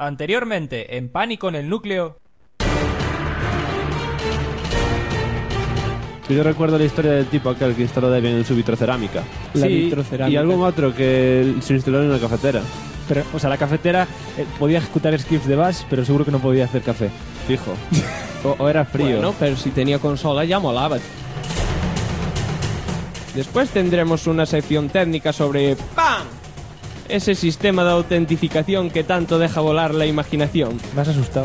Anteriormente, en Pánico en el Núcleo. Yo recuerdo la historia del tipo aquel que instaló Debian en su vitrocerámica. La sí, vitrocerámica. Y algún otro que se instaló en una cafetera. Pero, o sea, la cafetera podía ejecutar scripts de bash, pero seguro que no podía hacer café. Fijo. o era frío. Bueno, pero si tenía consola ya molaba. Después tendremos una sección técnica sobre ¡PAM! Ese sistema de autentificación que tanto deja volar la imaginación. Me has asustado.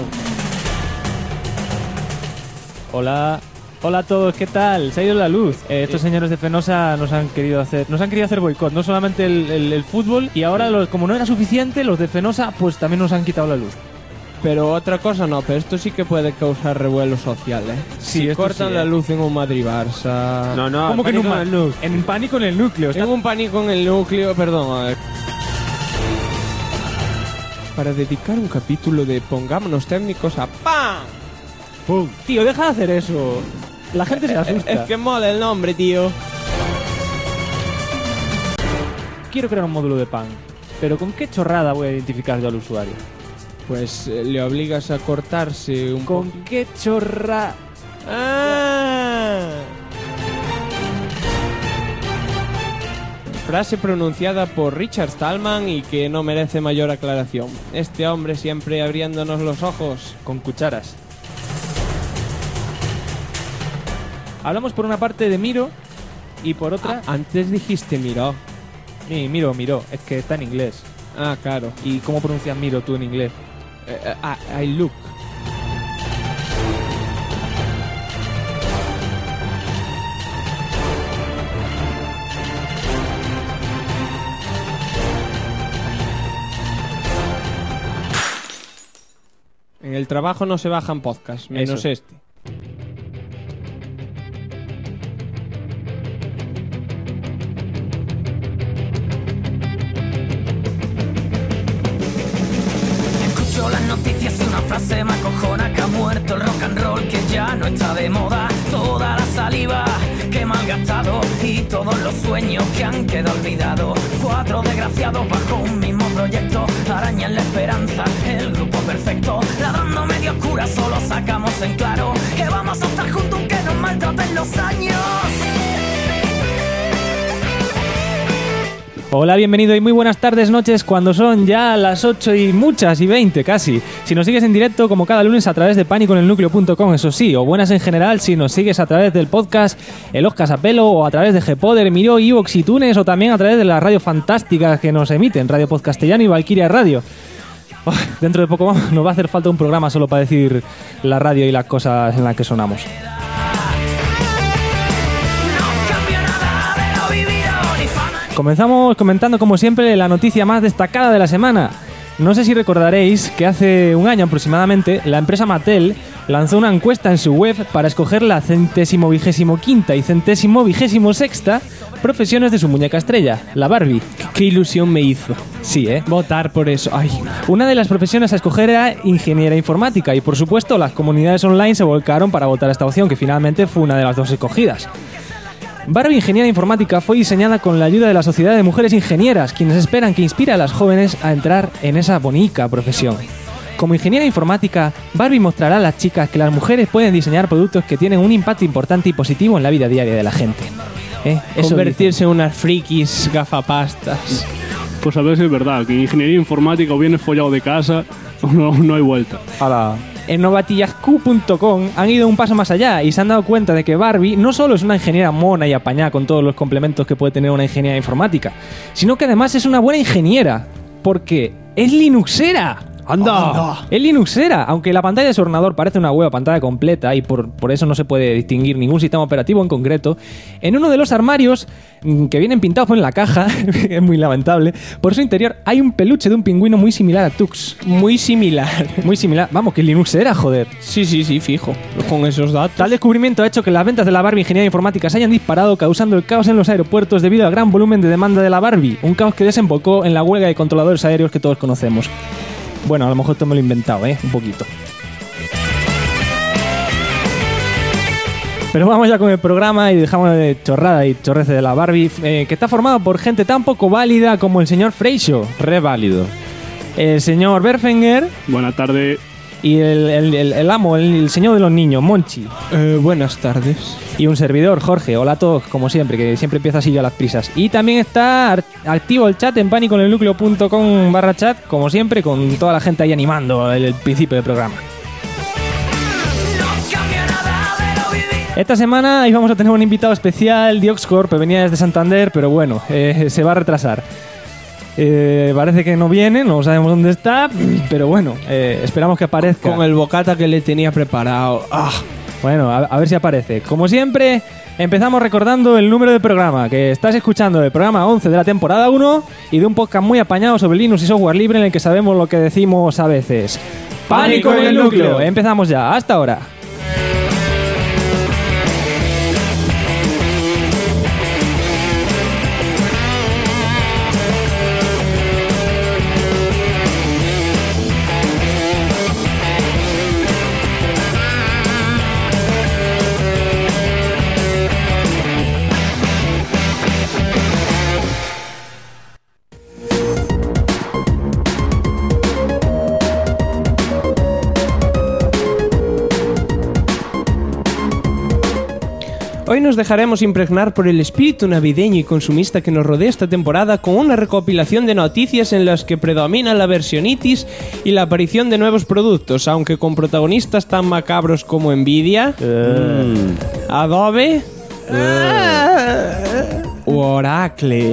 Hola a todos, ¿qué tal? Se ha ido la luz. Estos señores de Fenosa nos han querido hacer boicot, no solamente el fútbol, y ahora como no era suficiente, los de Fenosa pues también nos han quitado la luz. Pero otra cosa no, pero esto sí que puede causar revuelo social, ¿eh? Sí, si esto cortan sí, la luz en un Madrid-Barça... No, ¿Cómo que en Pánico en el Núcleo? En un Pánico en el Núcleo, perdón, a ver. Para dedicar un capítulo de Pongámonos Técnicos a ¡PAM! ¡Pum! Tío, deja de hacer eso. La gente se asusta. Es que mola el nombre, tío. Quiero crear un módulo de PAN, pero ¿con qué chorrada voy a identificar yo al usuario? Pues le obligas a cortarse un poco. ¿Con qué chorra...? Frase pronunciada por Richard Stallman y que no merece mayor aclaración. Este hombre siempre abriéndonos los ojos. Con cucharas. Hablamos por una parte de Miro y por otra... Antes dijiste Miro. Miro, es que está en inglés. Ah, claro. ¿Y cómo pronuncias Miro tú en inglés? I look. En el trabajo no se bajan podcasts, menos Eso. este. Las noticias y una frase me acojona que ha muerto el rock and roll, que ya no está de moda. Toda la saliva que me han gastado y todos los sueños que han quedado olvidados. 4 desgraciados bajo un mismo proyecto arañan la esperanza, el grupo perfecto. Ladrando medio oscura solo sacamos en claro que vamos a estar juntos aunque nos maltraten los años. Hola, bienvenido y muy buenas tardes, noches, cuando son ya las 8 y muchas y 20 casi. Si nos sigues en directo como cada lunes a través de paniconelnucleo.com, eso sí, o buenas en general si nos sigues a través del podcast El Oscas a Pelo o a través de Gpoder, Miro, Ivox y Tunes o también a través de las radios fantásticas que nos emiten, Radio Podcastellano y Valkyria Radio. Dentro de poco nos va a hacer falta un programa solo para decir la radio y las cosas en las que sonamos. Comenzamos comentando como siempre la noticia más destacada de la semana. No sé si recordaréis que hace un año aproximadamente la empresa Mattel lanzó una encuesta en su web para escoger la 125ª y 126ª profesiones de su muñeca estrella, la Barbie. Qué ilusión me hizo. Sí, votar por eso. Ay. Una de las profesiones a escoger era ingeniera informática y por supuesto las comunidades online se volcaron para votar esta opción, que finalmente fue una de las dos escogidas. Barbie Ingeniera Informática fue diseñada con la ayuda de la Sociedad de Mujeres Ingenieras, quienes esperan que inspire a las jóvenes a entrar en esa bonita profesión. Como ingeniera informática, Barbie mostrará a las chicas que las mujeres pueden diseñar productos que tienen un impacto importante y positivo en la vida diaria de la gente. Convertirse en unas frikis gafapastas. Pues a ver si es verdad, que en ingeniería informática o vienes follado de casa o no hay vuelta. En novatillasq.com han ido un paso más allá y se han dado cuenta de que Barbie no solo es una ingeniera mona y apañada con todos los complementos que puede tener una ingeniera informática, sino que además es una buena ingeniera, porque es linuxera. ¡Anda! Es linuxera, aunque la pantalla de su ordenador parece una hueva pantalla completa y por eso no se puede distinguir ningún sistema operativo en concreto. En uno de los armarios que vienen pintados en la caja, es muy lamentable, por su interior hay un peluche de un pingüino muy similar a Tux. Muy similar. Muy similar. Vamos, que linuxera, joder. Sí, fijo. Con esos datos. Tal descubrimiento ha hecho que las ventas de la Barbie Ingeniería Informática se hayan disparado, causando el caos en los aeropuertos debido al gran volumen de demanda de la Barbie. Un caos que desembocó en la huelga de controladores aéreos que todos conocemos. Bueno, a lo mejor esto me lo he inventado, un poquito. Pero vamos ya con el programa y dejamos de chorrada y chorrece de la Barbie, que está formado por gente tan poco válida como el señor Freixo. Re válido. el señor Berfenger Buenas tardes. y el amo, el señor de los niños, Monchi. Buenas tardes. Y un servidor, Jorge. Hola a todos, como siempre, que siempre empieza así a las prisas. Y también está activo el chat en paniconelnucleo.com/chat, como siempre, con toda la gente ahí animando el principio del programa. Esta semana íbamos a tener un invitado especial, Dioxcorp, que venía desde Santander, pero bueno, se va a retrasar. Parece que no viene, no sabemos dónde está, pero bueno, esperamos que aparezca. Con el bocata que le tenía preparado. ¡Ah! Bueno, a ver si aparece. Como siempre, empezamos recordando el número del programa, que estás escuchando el programa 11 de la temporada 1 y de un podcast muy apañado sobre Linux y software libre en el que sabemos lo que decimos a veces. ¡Pánico en el núcleo! Empezamos ya, hasta ahora. Hoy nos dejaremos impregnar por el espíritu navideño y consumista que nos rodea esta temporada con una recopilación de noticias en las que predomina la versionitis y la aparición de nuevos productos, aunque con protagonistas tan macabros como Nvidia, Adobe o Oracle.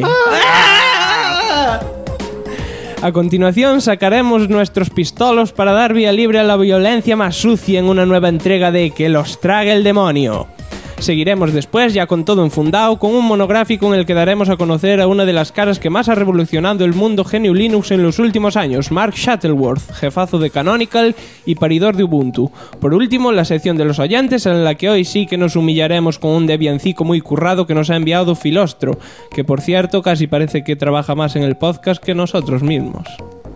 A continuación sacaremos nuestros pistolos para dar vía libre a la violencia más sucia en una nueva entrega de Que los trague el demonio. Seguiremos después, ya con todo enfundado, con un monográfico en el que daremos a conocer a una de las caras que más ha revolucionado el mundo GNU Linux en los últimos años, Mark Shuttleworth, jefazo de Canonical y paridor de Ubuntu. Por último, la sección de los oyentes, en la que hoy sí que nos humillaremos con un debiancico muy currado que nos ha enviado Filostro, que por cierto casi parece que trabaja más en el podcast que nosotros mismos.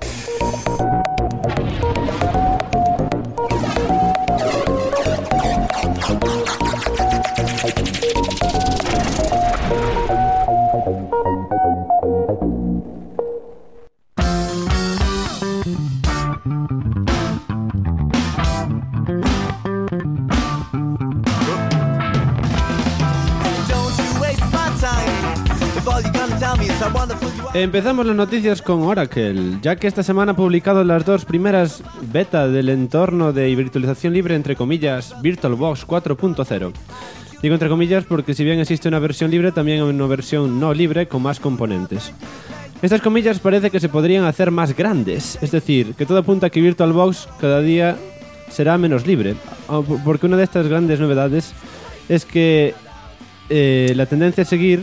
Empezamos las noticias con Oracle, ya que esta semana ha publicado las dos primeras beta del entorno de virtualización libre, entre comillas, VirtualBox 4.0. Digo entre comillas porque si bien existe una versión libre, también hay una versión no libre con más componentes. Estas comillas parece que se podrían hacer más grandes, es decir, que todo apunta a que VirtualBox cada día será menos libre, porque una de estas grandes novedades es que la tendencia a seguir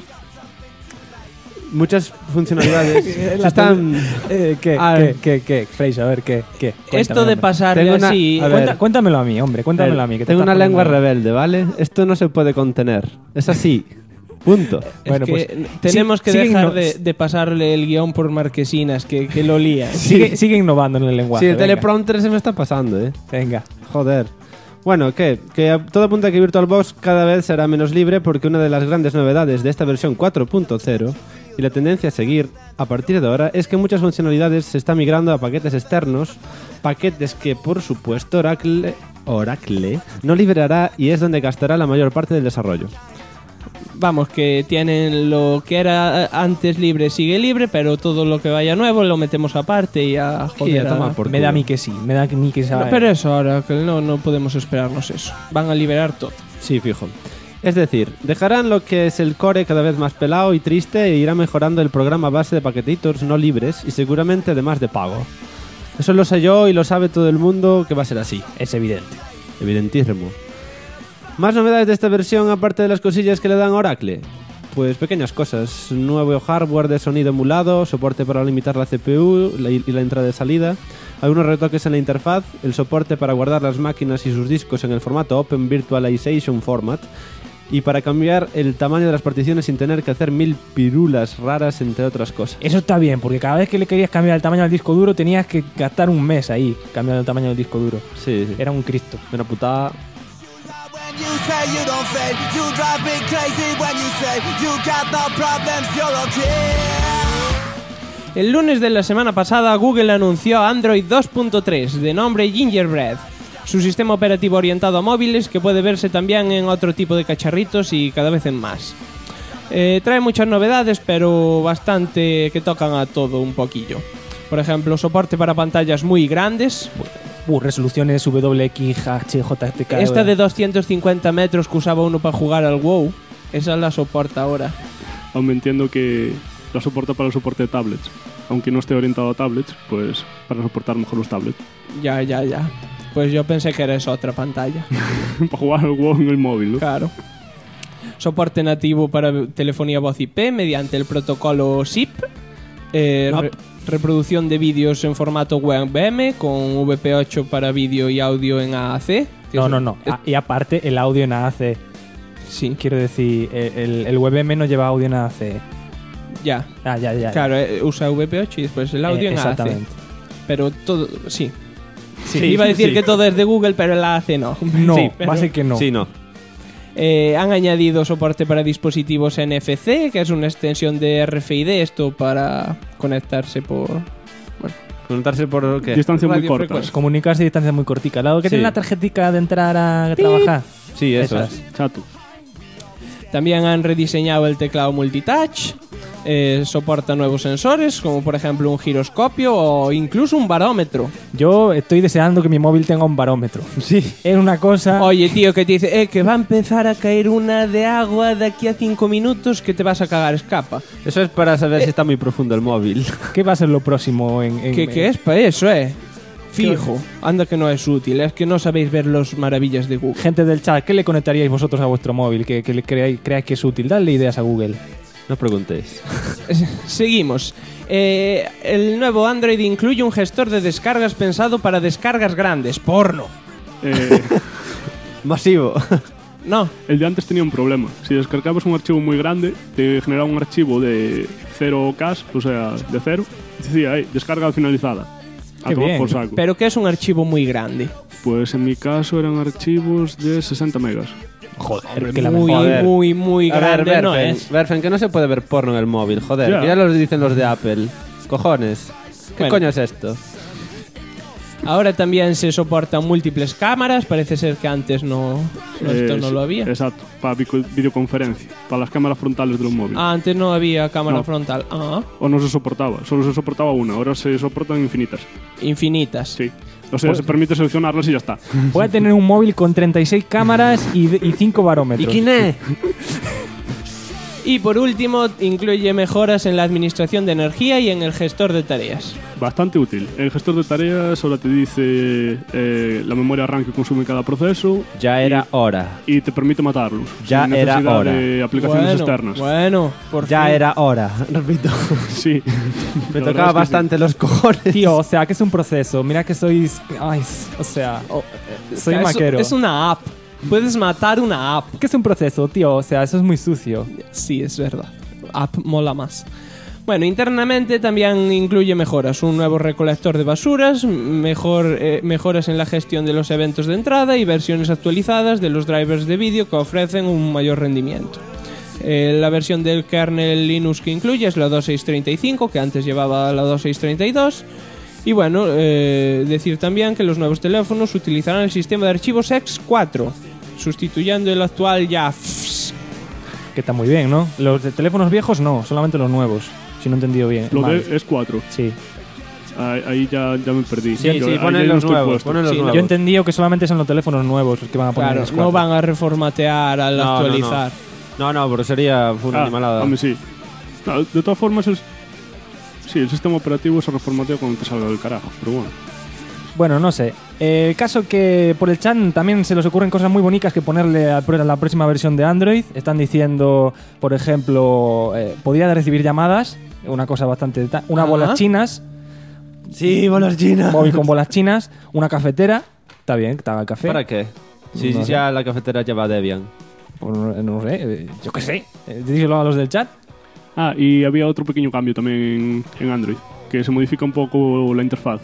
muchas funcionalidades están... ¿Qué? Fraser, a ver, ¿qué? Cuéntame, Esto de pasarle así... Cuéntamelo a mí, hombre, cuéntamelo a mí. Que tengo una lengua rebelde, ¿vale? Esto no se puede contener. Es así. Punto. Bueno, pues tenemos que dejar de pasarle el guión por marquesinas, que lo lía. Sigue innovando en el lenguaje. Sí, el teleprompter se me está pasando, ¿eh? Venga. Joder. Bueno, que todo apunta a que VirtualBox cada vez será menos libre, porque una de las grandes novedades de esta versión 4.0 y la tendencia a seguir a partir de ahora es que muchas funcionalidades se están migrando a paquetes externos, paquetes que por supuesto Oracle no liberará y es donde gastará la mayor parte del desarrollo. Vamos, que tienen lo que era antes libre sigue libre, pero todo lo que vaya nuevo lo metemos aparte y a joder. Me da a mí que sí, me da a mí que sabe. Pero eso ahora que no podemos esperarnos eso. Van a liberar todo. Sí, fijo. Es decir, dejarán lo que es el core cada vez más pelado y triste e irá mejorando el programa base de paquetitos no libres y seguramente además de pago. Eso lo sé yo y lo sabe todo el mundo que va a ser así. Es evidente. Evidentísimo. Más novedades de esta versión aparte de las cosillas que le dan a Oracle. Pues pequeñas cosas. Nuevo hardware de sonido emulado, soporte para limitar la CPU y la entrada y salida, algunos retoques en la interfaz, el soporte para guardar las máquinas y sus discos en el formato Open Virtualization Format, y para cambiar el tamaño de las particiones sin tener que hacer 1000 pirulas raras, entre otras cosas. Eso está bien, porque cada vez que le querías cambiar el tamaño del disco duro tenías que gastar un mes ahí cambiando el tamaño del disco duro. Sí. Era un Cristo. Una putada. El lunes de la semana pasada, Google anunció Android 2.3, de nombre Gingerbread, su sistema operativo orientado a móviles que puede verse también en otro tipo de cacharritos y cada vez en más. Trae muchas novedades, pero bastante que tocan a todo un poquillo. Por ejemplo, soporte para pantallas muy grandes. Resoluciones WXHJTK. Esta de 250 metros que usaba uno para jugar al WoW, esa la soporta ahora. Aún me entiendo que la soporta para el soporte de tablets. Aunque no esté orientado a tablets, pues para soportar mejor los tablets. Ya. Pues yo pensé que era esa otra pantalla. Para jugar al WoW en el móvil, ¿no? Claro. Soporte nativo para telefonía voz IP mediante el protocolo SIP. Reproducción de vídeos en formato WebM con VP8 para vídeo y audio en AAC. No. Y aparte, el audio en AAC. Sí. Quiero decir, el WebM no lleva audio en AAC. Ya. Ya. Claro, usa VP8 y después el audio en AAC. Exactamente. Pero todo... Sí. Sí, Iba a decir sí. que todo es de Google, pero el AAC no. No, Sí, pero- va a ser que no. Sí, no. Han añadido soporte para dispositivos NFC, que es una extensión de RFID, esto para conectarse por... Preguntarse por qué. Distancias muy Radiofrecuencia. cortas. Comunicarse a distancia muy cortica. Lado que Sí. tiene la tarjetica de entrar a trabajar. Sí, eso Esas. es. Chato. También han rediseñado el teclado multitouch, soporta nuevos sensores, como por ejemplo un giroscopio o incluso un barómetro. Yo estoy deseando que mi móvil tenga un barómetro. Sí. Es una cosa... Oye, tío, que te dice, que va a empezar a caer una de agua de aquí a 5 minutos que te vas a cagar, escapa. Eso es para saber si está muy profundo el móvil. ¿Qué va a ser lo próximo en ¿Qué es para eso, Fijo. Anda que no es útil, es que no sabéis ver las maravillas de Google. Gente del chat, ¿qué le conectaríais vosotros a vuestro móvil? Que le creáis que es útil. Dadle ideas a Google. No preguntéis. Seguimos. El nuevo Android incluye un gestor de descargas pensado para descargas grandes. Porno. Masivo. No. El de antes tenía un problema. Si descargabas un archivo muy grande, te generaba un archivo de 0K, o sea, de 0. Decía, descarga finalizada. A Qué tomar bien. por saco. Pero que es un archivo muy grande. Pues en mi caso eran archivos de 60 megas. Joder, que Muy, Joder. muy A ver, grande no Berfen, es. Berfen, que no se puede ver porno en el móvil, joder. Ya. Que ya lo dicen los de Apple. Cojones. ¿Qué Bueno. coño es esto? Ahora también se soportan múltiples cámaras. Parece ser que antes esto no Sí, lo había. Exacto, para videoconferencia, para las cámaras frontales de los móviles. Antes no había cámara No. frontal. O no se soportaba, solo se soportaba una, ahora se soportan infinitas. Infinitas. Sí. O sea, se permite seleccionarlas y ya está. Voy a tener un móvil con 36 cámaras y 5 barómetros. es? Y por último, incluye mejoras en la administración de energía y en el gestor de tareas. Bastante útil. El gestor de tareas ahora te dice la memoria RAM que consume cada proceso Ya era hora. y te permite matarlos. Ya sin era necesidad hora. de aplicaciones externas. Bueno, por Ya fin. era hora. Repito. Sí. Me La verdad tocaba es que bastante los cojones. Tío, o sea, que es un proceso. Mira que sois... Ay, o sea... soy maquero. Es una app. Puedes matar una app. ¿Qué es un proceso, tío? O sea, eso es muy sucio. Sí, es verdad. App mola más. Bueno, internamente también incluye mejoras. Un nuevo recolector de basuras, mejoras en la gestión de los eventos de entrada y versiones actualizadas de los drivers de vídeo que ofrecen un mayor rendimiento. La versión del kernel Linux que incluye es la 2.635, que antes llevaba la 2.632. Y bueno, decir también que los nuevos teléfonos utilizarán el sistema de archivos X4, sustituyendo el actual JAFS. Que está muy bien, ¿no? Los de teléfonos viejos no, solamente los nuevos. Si no he entendido bien. Lo Mal. de es 4. Sí. Ahí ya me perdí. Sí, Yo- sí, ahí ponen ya no los estoy nuevos. puesto. Ponen los Sí, nuevos. Yo he entendido que solamente son los teléfonos nuevos los que van a poner Claro, el S4. no van a reformatear al No, no, no. actualizar. No, pero sería una animalada. Hombre, sí. No, de todas formas, sí, el sistema operativo se reformatea cuando te salga del carajo, pero bueno. Bueno, no sé. El caso que por el chat también se les ocurren cosas muy bonitas que ponerle a la próxima versión de Android. Están diciendo, por ejemplo, podría recibir llamadas, una cosa bastante... Unas bolas chinas, Sí, bolas chinas. móvil con bolas chinas, una cafetera, está bien, está el café. ¿Para qué? Sí, No sí, sé. ya la cafetera lleva Debian. Pues no sé, yo qué sé. Díselo a los del chat. Ah, y había otro pequeño cambio también en Android, que se modifica un poco la interfaz.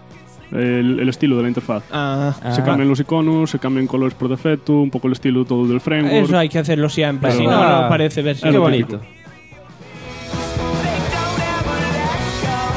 El estilo de la interfaz. Ah, Se cambian los iconos, se cambian colores por defecto, un poco el estilo todo del framework. eso hay que hacerlo siempre, Pero- si no, no parece versión. Qué lo bonito. típico.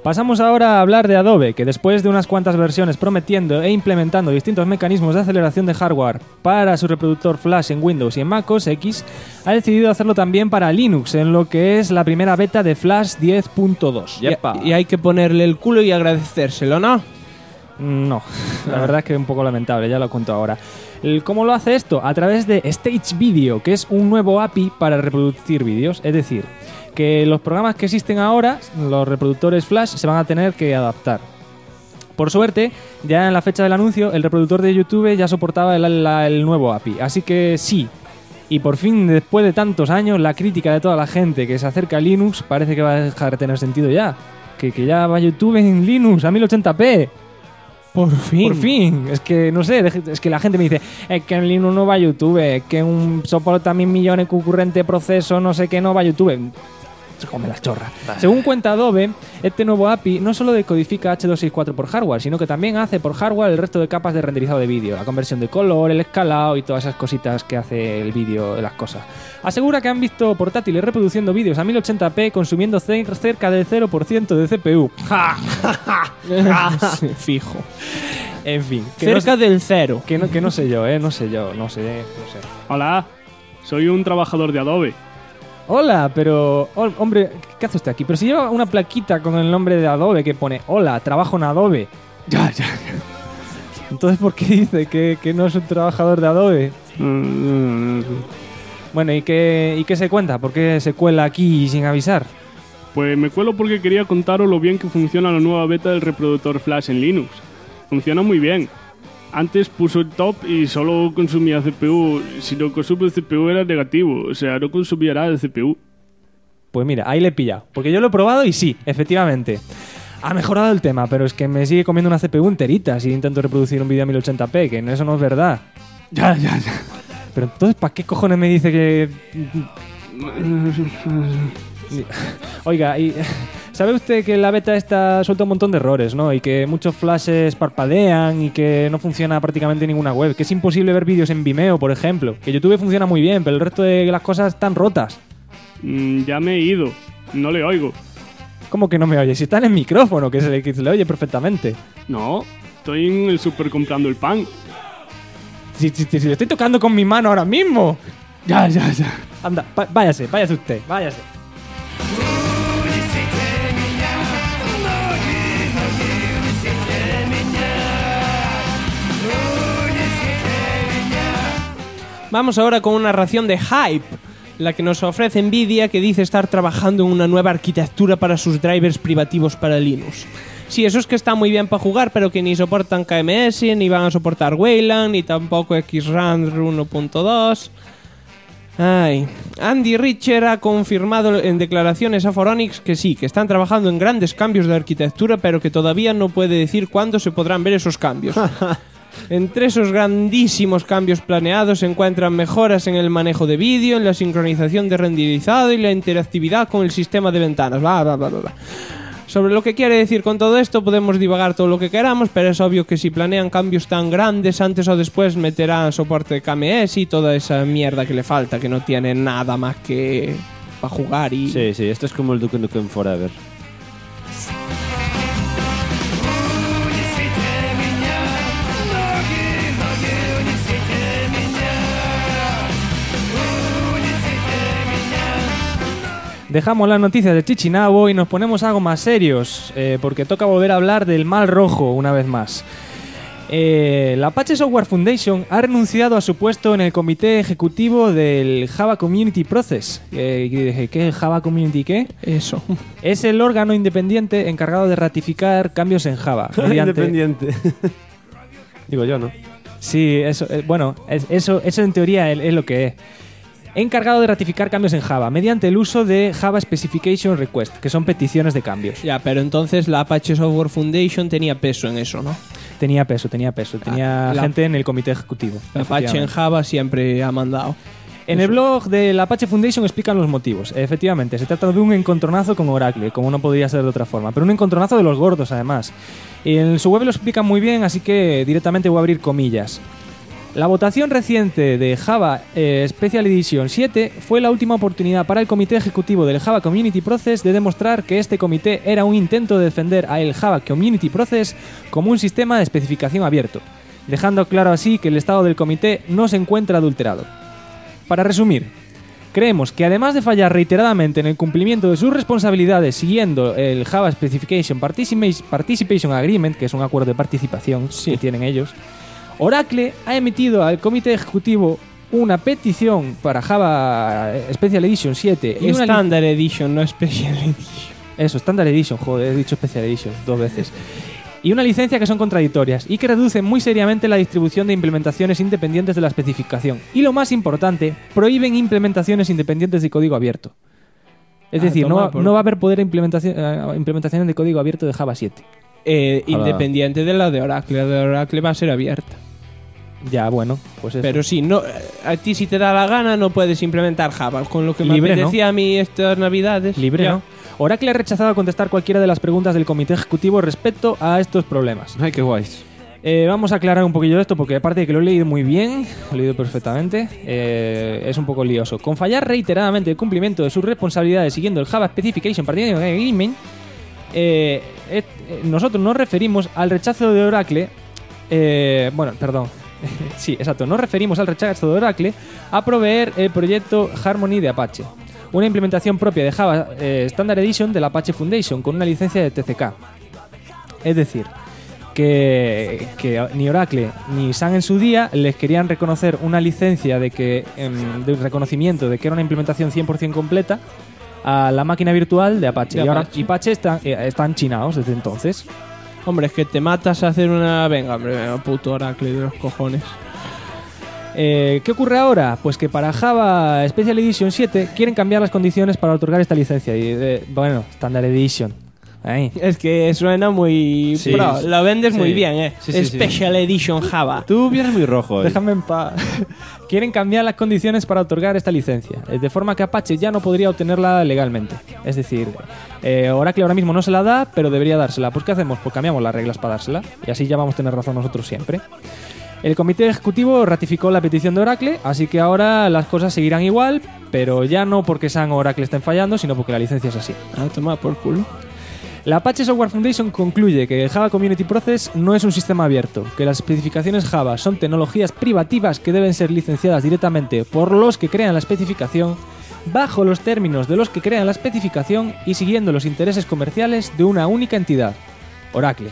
Pasamos ahora a hablar de Adobe, que después de unas cuantas versiones prometiendo e implementando distintos mecanismos de aceleración de hardware para su reproductor Flash en Windows y en Mac OS X, ha decidido hacerlo también para Linux, en lo que es la primera beta de Flash 10.2. Yepa. Y hay que ponerle el culo y agradecérselo, ¿no? No, la verdad es que es un poco lamentable, ya lo cuento ahora. ¿Cómo lo hace esto? A través de Stage Video, que es un nuevo API para reproducir vídeos. Es decir, que los programas que existen ahora, los reproductores Flash, se van a tener que adaptar. Por suerte, ya en la fecha del anuncio, el reproductor de YouTube ya soportaba el nuevo API. Así que sí. Y por fin, después de tantos años, la crítica de toda la gente que se acerca a Linux parece que va a dejar de tener sentido ya. Que ya va YouTube en Linux a 1080p. Por fin. Por fin. Es que, no sé, es que la gente me dice, es que en Linux no va a YouTube, es que un soporta 1000 millones concurrente proceso, no sé qué, no va a YouTube. Se come la chorra. Según cuenta Adobe, este nuevo API no solo decodifica H264 por hardware, sino que también hace por hardware el resto de capas de renderizado de vídeo, la conversión de color, el escalado y todas esas cositas que hace el vídeo de las cosas. Asegura que han visto portátiles reproduciendo vídeos a 1080p consumiendo cerca del 0% de CPU. Fijo. En fin. Cerca del cero. Que no sé yo, no sé. Hola, soy un trabajador de Adobe. Hola, pero... hombre, ¿qué hace usted aquí? Pero si lleva una plaquita con el nombre de Adobe que pone hola, trabajo en Adobe. Ya. Entonces, ¿por qué dice que no es un trabajador de Adobe? Bueno, ¿y qué se cuenta? ¿Por qué se cuela aquí sin avisar? Pues me cuelo porque quería contaros lo bien que funciona la nueva beta del reproductor Flash en Linux. Funciona muy bien. Antes puso el top y solo consumía CPU. Si no consume CPU era negativo. O sea, no consumía nada de CPU. Pues mira, ahí le he pillado. Porque yo lo he probado y sí, efectivamente. Ha mejorado el tema, pero es que me sigue comiendo una CPU enterita si intento reproducir un vídeo a 1080p, que eso no es verdad. Ya. Pero entonces, ¿para qué cojones me dice que...? Oiga, y ¿sabe usted que la beta esta suelta un montón de errores, ¿no? Y que muchos flashes parpadean y que no funciona prácticamente ninguna web. Que es imposible ver vídeos en Vimeo, por ejemplo. Que YouTube funciona muy bien, pero el resto de las cosas están rotas. Ya me he ido. No le oigo. ¿Cómo que no me oye? Si está en el micrófono, que se le oye perfectamente. No, estoy en el súper comprando el pan. Si lo estoy tocando con mi mano ahora mismo. Ya. Anda, váyase usted, váyase. Vamos ahora con una ración de Hype, la que nos ofrece Nvidia, que dice estar trabajando en una nueva arquitectura para sus drivers privativos para Linux. Sí, eso es que está muy bien para jugar, pero que ni soportan KMS, ni van a soportar Wayland, ni tampoco XRAND 1.2. Ay. Andy Richter ha confirmado en declaraciones a Phoronix que sí, que están trabajando en grandes cambios de arquitectura, pero que todavía no puede decir cuándo se podrán ver esos cambios. Entre esos grandísimos cambios planeados se encuentran mejoras en el manejo de vídeo, en la sincronización de renderizado y la interactividad con el sistema de ventanas. Sobre lo que quiere decir con todo esto podemos divagar todo lo que queramos, pero es obvio que si planean cambios tan grandes, antes o después meterán soporte de KMS y toda esa mierda que le falta, que no tiene nada más que para jugar y... Sí, esto es como el Duke Nukem Forever. Dejamos las noticias de Chichinabo y nos ponemos algo más serios, porque toca volver a hablar del mal rojo una vez más. La Apache Software Foundation ha renunciado a su puesto en el comité ejecutivo del Java Community Process. ¿Qué es Java Community qué? Eso. Es el órgano independiente encargado de ratificar cambios en Java. Independiente. Digo yo, ¿no? Sí, eso, eso en teoría es lo que es. Encargado de ratificar cambios en Java mediante el uso de Java Specification Request, que son peticiones de cambios. Ya, pero entonces la Apache Software Foundation tenía peso en eso, ¿no? Tenía peso. Tenía gente en el comité ejecutivo. La Apache en Java siempre ha mandado. En el blog de la Apache Foundation explican los motivos. Efectivamente, se trata de un encontronazo con Oracle, como no podría ser de otra forma, pero un encontronazo de los gordos, además. Y en su web lo explican muy bien, así que directamente voy a abrir comillas. La votación reciente de Java Special Edition 7 fue la última oportunidad para el comité ejecutivo del Java Community Process de demostrar que este comité era un intento de defender a el Java Community Process como un sistema de especificación abierto, dejando claro así que el estado del comité no se encuentra adulterado. Para resumir, creemos que además de fallar reiteradamente en el cumplimiento de sus responsabilidades siguiendo el Java Specification Participation Agreement, que es un acuerdo de participación que tienen ellos, Oracle ha emitido al comité ejecutivo una petición para Java Special Edition 7 y Standard Edition, no Special Edition. Eso, Standard Edition, joder, he dicho Special Edition 2 veces. Y una licencia que son contradictorias y que reducen muy seriamente la distribución de implementaciones independientes de la especificación. Y lo más importante, prohíben implementaciones independientes de código abierto. Es decir, no va a haber poder implementaciones de código abierto de Java 7. Independiente de la de Oracle. La de Oracle va a ser abierta. Ya, bueno, pues eso. Pero sí, no, a ti si te da la gana no puedes implementar Java. Con lo que me Libre, apetecía ¿no? a mí estas navidades. Libre, ya. ¿no? Oracle ha rechazado contestar cualquiera de las preguntas del comité ejecutivo respecto a estos problemas. Ay, qué guays. Vamos a aclarar un poquillo esto porque aparte de que lo he leído muy bien, lo he leído perfectamente, es un poco lioso. Con fallar reiteradamente el cumplimiento de sus responsabilidades siguiendo el Java Specification Participation Agreement, nosotros nos referimos al rechazo de Oracle. Sí, exacto. Nos referimos al rechazo de Oracle a proveer el proyecto Harmony de Apache, una implementación propia de Java Standard Edition de la Apache Foundation con una licencia de TCK. Es decir, que ni Oracle ni Sun en su día les querían reconocer una licencia de reconocimiento de que era una implementación 100% completa a la máquina virtual de Apache. Y ahora Apache están chinados desde entonces. Hombre, es que te matas a hacer una... Venga, hombre, puto Oracle de los cojones. ¿Qué ocurre ahora? Pues que para Java Special Edition 7 quieren cambiar las condiciones para otorgar esta licencia. Standard Edition. Ahí. Es que suena muy... Sí, pro, lo vendes sí. muy bien, Sí, Special Edition Java. Tú vienes muy rojo hoy. Déjame en paz. Quieren cambiar las condiciones para otorgar esta licencia, de forma que Apache ya no podría obtenerla legalmente. Es decir, Oracle ahora mismo no se la da, pero debería dársela. Pues ¿qué hacemos? Pues cambiamos las reglas para dársela. Y así ya vamos a tener razón nosotros siempre. El comité ejecutivo ratificó la petición de Oracle, así que ahora las cosas seguirán igual, pero ya no porque Sun o Oracle estén fallando, sino porque la licencia es así. Toma por culo. La Apache Software Foundation concluye que el Java Community Process no es un sistema abierto, que las especificaciones Java son tecnologías privativas que deben ser licenciadas directamente por los que crean la especificación, bajo los términos de los que crean la especificación y siguiendo los intereses comerciales de una única entidad, Oracle.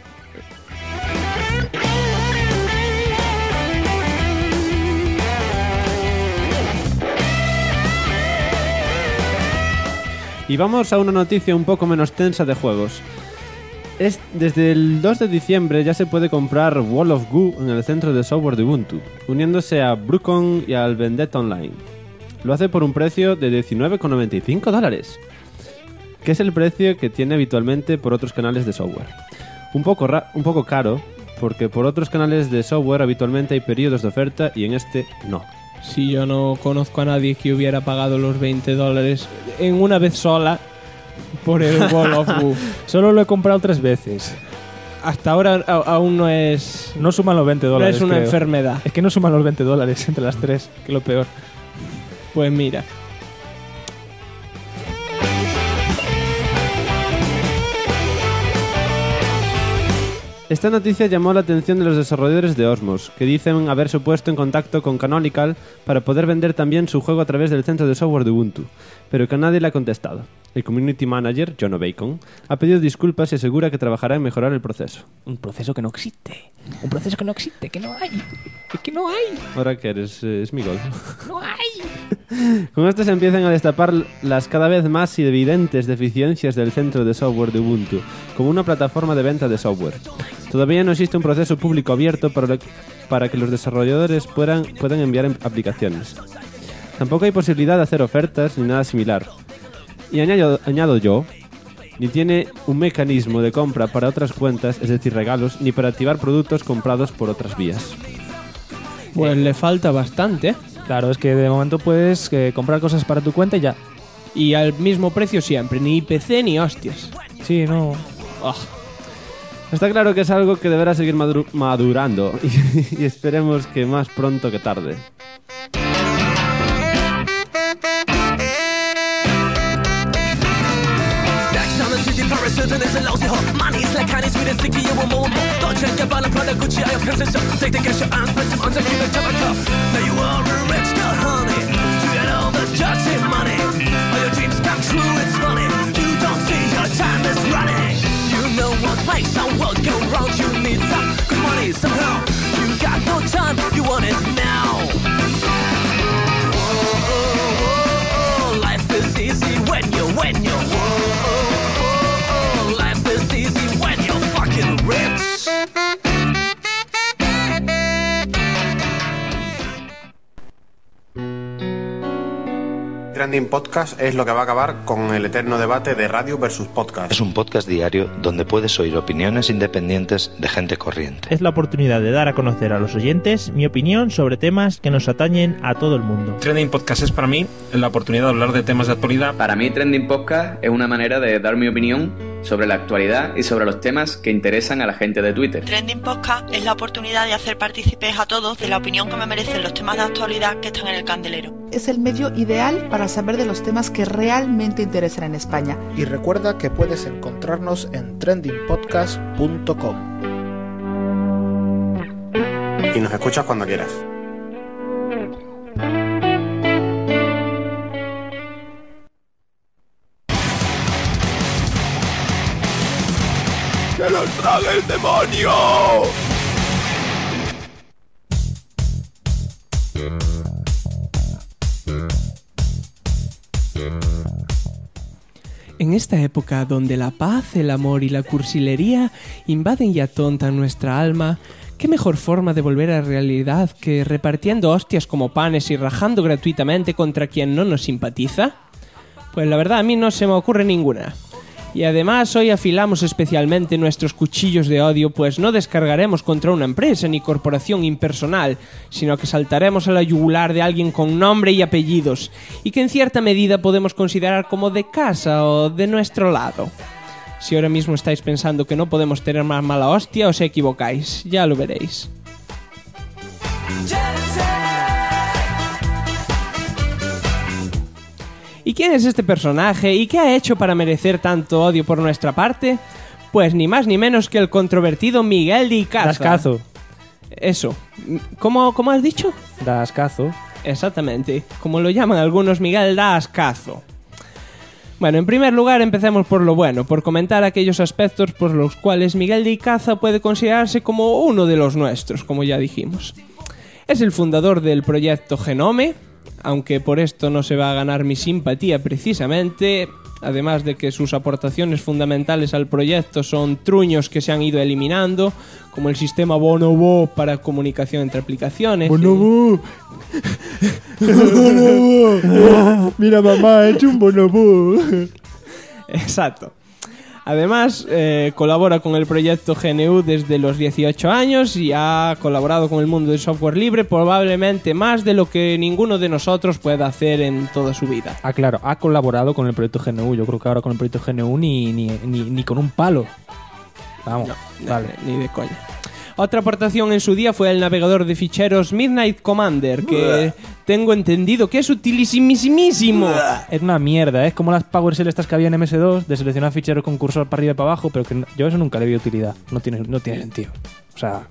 Y vamos a una noticia un poco menos tensa de juegos. Desde el 2 de diciembre ya se puede comprar Wall of Goo en el centro de software de Ubuntu, uniéndose a Brucon y al Vendetta Online. Lo hace por un precio de $19,95, que es el precio que tiene habitualmente por otros canales de software. Un poco caro, porque por otros canales de software habitualmente hay periodos de oferta y en este no. Si yo no conozco a nadie que hubiera pagado los $20 en una vez sola por el Wall of Goo. Solo lo he comprado 3 veces. Hasta ahora aún no es... No suman los $20. No es una creo. enfermedad. Es que no suman los $20 entre las 3, que es lo peor. Pues mira. Esta noticia llamó la atención de los desarrolladores de Osmos, que dicen haberse puesto en contacto con Canonical para poder vender también su juego a través del centro de software de Ubuntu, pero que nadie le ha contestado. El community manager, John O'Bacon, ha pedido disculpas y asegura que trabajará en mejorar el proceso. Un proceso que no existe. Un proceso que no existe, que no hay. Es que no hay. Ahora que eres Smigol. No hay. Con esto se empiezan a destapar las cada vez más evidentes deficiencias del centro de software de Ubuntu, como una plataforma de venta de software. Todavía no existe un proceso público abierto para que los desarrolladores puedan enviar aplicaciones. Tampoco hay posibilidad de hacer ofertas ni nada similar. Y añado yo, ni tiene un mecanismo de compra para otras cuentas, es decir, regalos, ni para activar productos comprados por otras vías. Pues le falta bastante. Claro, es que de momento puedes comprar cosas para tu cuenta y ya. Y al mismo precio siempre, ni PC ni hostias. Sí, no. Oh. Está claro que es algo que deberá seguir madurando y esperemos que más pronto que tarde. Makes our world go round. You need some good money somehow. You got no time, you want it now. Whoa, life is easy when you're whoa, life is easy when you're fucking rich. Trending Podcast es lo que va a acabar con el eterno debate de radio versus podcast. Es un podcast diario donde puedes oír opiniones independientes de gente corriente. Es la oportunidad de dar a conocer a los oyentes mi opinión sobre temas que nos atañen a todo el mundo. Trending Podcast es para mí la oportunidad de hablar de temas de actualidad. Para mí Trending Podcast es una manera de dar mi opinión sobre la actualidad y sobre los temas que interesan a la gente de Twitter. Trending Podcast es la oportunidad de hacer partícipes a todos de la opinión que me merecen los temas de actualidad que están en el candelero. Es el medio ideal para saber de los temas que realmente interesan en España. Y recuerda que puedes encontrarnos en trendingpodcast.com. Y nos escuchas cuando quieras. ¡Que los trague el demonio! En esta época donde la paz, el amor y la cursilería invaden y atontan nuestra alma, ¿qué mejor forma de volver a la realidad que repartiendo hostias como panes y rajando gratuitamente contra quien no nos simpatiza? Pues la verdad a mí no se me ocurre ninguna. Y además hoy afilamos especialmente nuestros cuchillos de odio, pues no descargaremos contra una empresa ni corporación impersonal, sino que saltaremos a la yugular de alguien con nombre y apellidos, y que en cierta medida podemos considerar como de casa o de nuestro lado. Si ahora mismo estáis pensando que no podemos tener más mala hostia, os equivocáis, ya lo veréis. ¿Y quién es este personaje? ¿Y qué ha hecho para merecer tanto odio por nuestra parte? Pues ni más ni menos que el controvertido Miguel de Icaza. Dascazo. Eso. ¿Cómo has dicho? Dascazo. Exactamente. Como lo llaman algunos, Miguel Dascazo. Bueno, en primer lugar empecemos por lo bueno, por comentar aquellos aspectos por los cuales Miguel de Icaza puede considerarse como uno de los nuestros, como ya dijimos. Es el fundador del proyecto Genome, aunque por esto no se va a ganar mi simpatía precisamente, además de que sus aportaciones fundamentales al proyecto son truños que se han ido eliminando, como el sistema Bonobo para comunicación entre aplicaciones. ¡Bonobo! ¡Bonobo! Mira mamá, he hecho un bonobo. Exacto. Además, colabora con el proyecto GNU desde los 18 años y ha colaborado con el mundo del software libre probablemente más de lo que ninguno de nosotros pueda hacer en toda su vida. Ah, claro, ha colaborado con el proyecto GNU. Yo creo que ahora con el proyecto GNU ni con un palo. Vamos, no, vale, ni de coña. Otra aportación en su día fue el navegador de ficheros Midnight Commander, que tengo entendido que es utilísimísimo. Es una mierda, es como las PowerShell estas que había en MS2, de seleccionar ficheros con cursor para arriba y para abajo, pero que yo eso nunca le vi utilidad. No tiene sentido. O sea...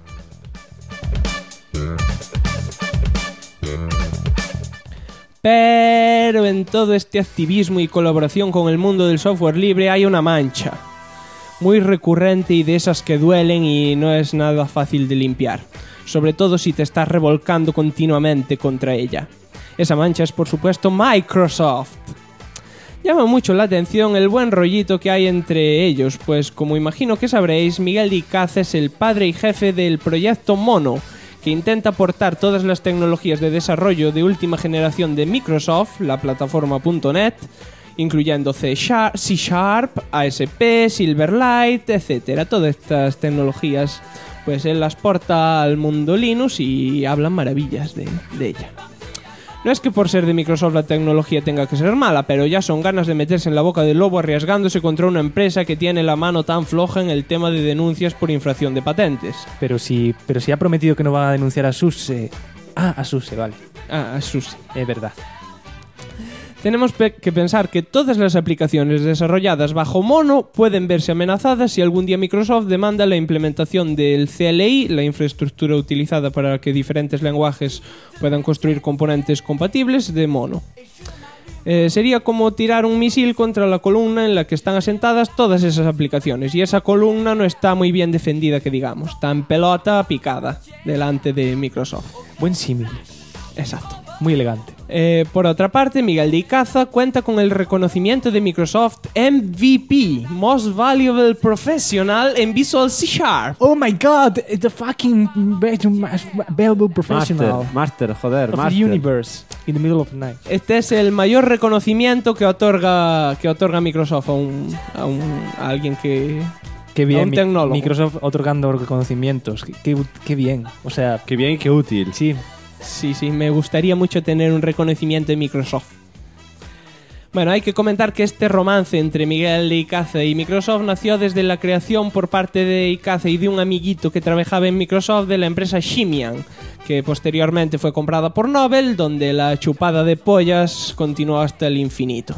Pero en todo este activismo y colaboración con el mundo del software libre hay una mancha muy recurrente y de esas que duelen y no es nada fácil de limpiar, sobre todo si te estás revolcando continuamente contra ella. Esa mancha es por supuesto Microsoft. Llama mucho la atención el buen rollito que hay entre ellos, pues como imagino que sabréis, Miguel de Icaza es el padre y jefe del proyecto Mono, que intenta aportar todas las tecnologías de desarrollo de última generación de Microsoft, la plataforma .NET, incluyendo C#, ASP, Silverlight, etcétera. Todas estas tecnologías, pues él las porta al mundo Linux y hablan maravillas de ella. No es que por ser de Microsoft la tecnología tenga que ser mala, pero ya son ganas de meterse en la boca del lobo arriesgándose contra una empresa que tiene la mano tan floja en el tema de denuncias por infracción de patentes. Pero si ha prometido que no va a denunciar a SUSE. A SUSE, vale. A SUSE. Es verdad. Tenemos que pensar que todas las aplicaciones desarrolladas bajo Mono pueden verse amenazadas si algún día Microsoft demanda la implementación del CLI, la infraestructura utilizada para que diferentes lenguajes puedan construir componentes compatibles de Mono. Sería como tirar un misil contra la columna en la que están asentadas todas esas aplicaciones, y esa columna no está muy bien defendida, que digamos, está en pelota picada delante de Microsoft. Buen símil. Exacto. Muy elegante. Por otra parte, Miguel de Icaza cuenta con el reconocimiento de Microsoft MVP, Most Valuable Professional en Visual C#. Oh my god, the fucking valuable professional. Master, joder, of master. the universe, in the middle of the night. Este es el mayor reconocimiento que otorga Microsoft a alguien que... Qué bien, a un tecnólogo. Microsoft otorgando reconocimientos. Qué bien, o sea... Qué bien y qué útil. Sí. Sí, me gustaría mucho tener un reconocimiento de Microsoft. Bueno, hay que comentar que este romance entre Miguel de Icaza y Microsoft nació desde la creación por parte de Icaza y de un amiguito que trabajaba en Microsoft de la empresa Simian, que posteriormente fue comprada por Nobel, donde la chupada de pollas continuó hasta el infinito.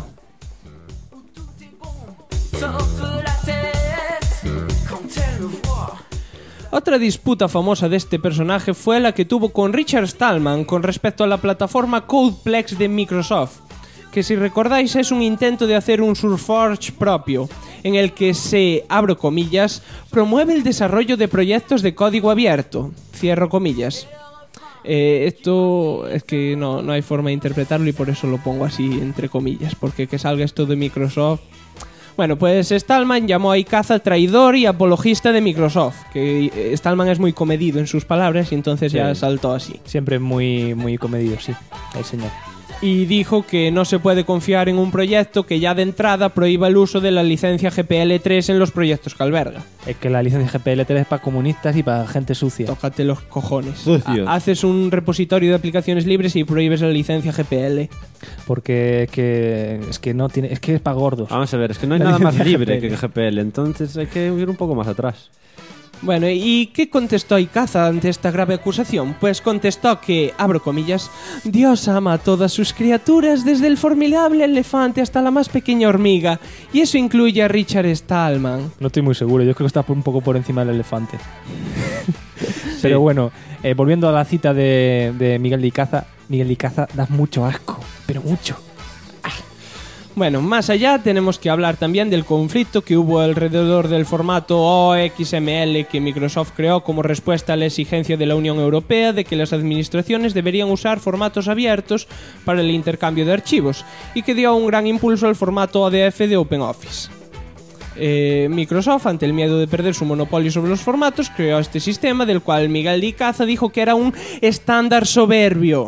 Otra disputa famosa de este personaje fue la que tuvo con Richard Stallman con respecto a la plataforma Codeplex de Microsoft, que si recordáis es un intento de hacer un SurfForge propio, en el que se, abro comillas, promueve el desarrollo de proyectos de código abierto, cierro comillas. Esto es que no hay forma de interpretarlo y por eso lo pongo así entre comillas, porque que salga esto de Microsoft... Bueno, pues Stallman llamó a Icaza traidor y apologista de Microsoft, que Stallman es muy comedido en sus palabras y entonces ya saltó así. Siempre muy, muy comedido, sí, el señor. Y dijo que no se puede confiar en un proyecto que ya de entrada prohíba el uso de la licencia GPL3 en los proyectos que alberga. Es que la licencia GPL3 es para comunistas y para gente sucia. Tócate los cojones. Sucio. Haces un repositorio de aplicaciones libres y prohíbes la licencia GPL. Porque es que no tiene, es que es para gordos. Vamos a ver, es que no hay nada más libre que GPL, entonces hay que ir un poco más atrás. Bueno, ¿y qué contestó Icaza ante esta grave acusación? Pues contestó que, abro comillas, Dios ama a todas sus criaturas, desde el formidable elefante hasta la más pequeña hormiga, y eso incluye a Richard Stallman. No estoy muy seguro, yo creo que está un poco por encima del elefante. Pero bueno, volviendo a la cita de Miguel de Icaza da mucho asco, pero mucho. Bueno, más allá tenemos que hablar también del conflicto que hubo alrededor del formato OXML que Microsoft creó como respuesta a la exigencia de la Unión Europea de que las administraciones deberían usar formatos abiertos para el intercambio de archivos, y que dio un gran impulso al formato ODF de OpenOffice. Microsoft, ante el miedo de perder su monopolio sobre los formatos, creó este sistema del cual Miguel de Icaza dijo que era un estándar soberbio.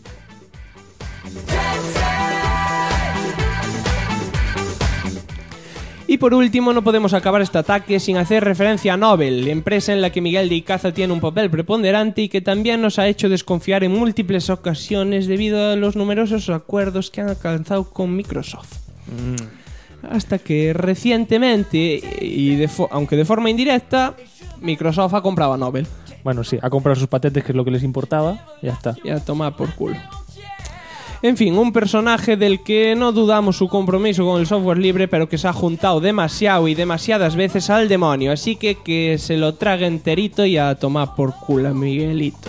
Y por último, no podemos acabar este ataque sin hacer referencia a Nobel, empresa en la que Miguel de Icaza tiene un papel preponderante y que también nos ha hecho desconfiar en múltiples ocasiones debido a los numerosos acuerdos que han alcanzado con Microsoft. Hasta que recientemente, y aunque de forma indirecta, Microsoft ha comprado a Nobel. Bueno, sí, ha comprado sus patentes, que es lo que les importaba, y ya está. Ya toma por culo. En fin, un personaje del que no dudamos su compromiso con el software libre, pero que se ha juntado demasiado y demasiadas veces al demonio. Así que se lo trague enterito y a tomar por culo a Miguelito.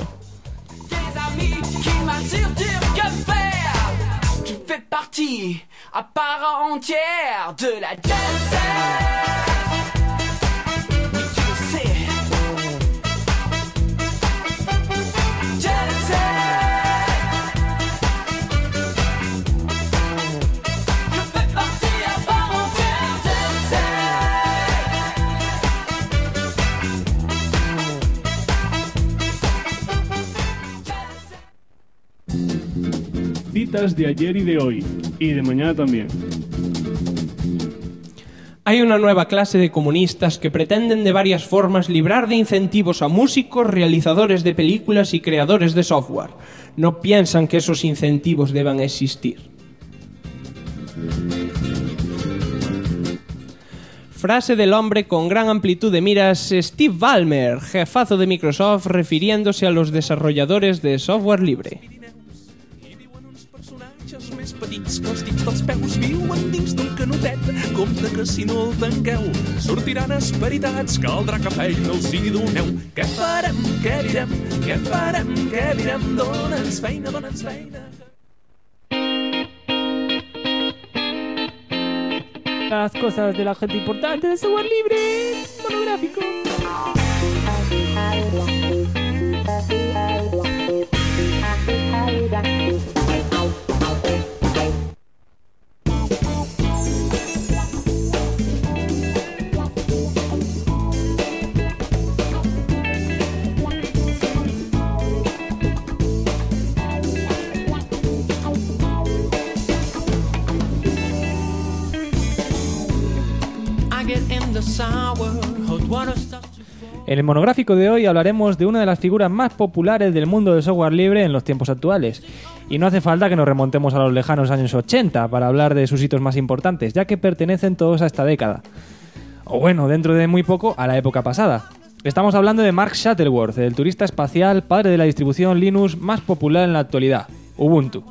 Citas de ayer y de hoy, y de mañana también. Hay una nueva clase de comunistas que pretenden de varias formas librar de incentivos a músicos, realizadores de películas y creadores de software. No piensan que esos incentivos deban existir. Frase del hombre con gran amplitud de miras, Steve Ballmer, jefazo de Microsoft, refiriéndose a los desarrolladores de software libre. Més petits que els dits dels peus viuen dins d'un canotet. Compte que si no el tanqueu sortiran esperitats. Caldrà que feina els hi doneu. Què farem, què direm, què farem, què direm? Dóna'ns feina, dóna'ns feina. Las cosas de la gente importante de software libre monográfico. En el monográfico de hoy hablaremos de una de las figuras más populares del mundo del software libre en los tiempos actuales. Y no hace falta que nos remontemos a los lejanos años 80 para hablar de sus hitos más importantes, ya que pertenecen todos a esta década. O bueno, dentro de muy poco, a la época pasada. Estamos hablando de Mark Shuttleworth, el turista espacial, padre de la distribución Linux más popular en la actualidad, Ubuntu.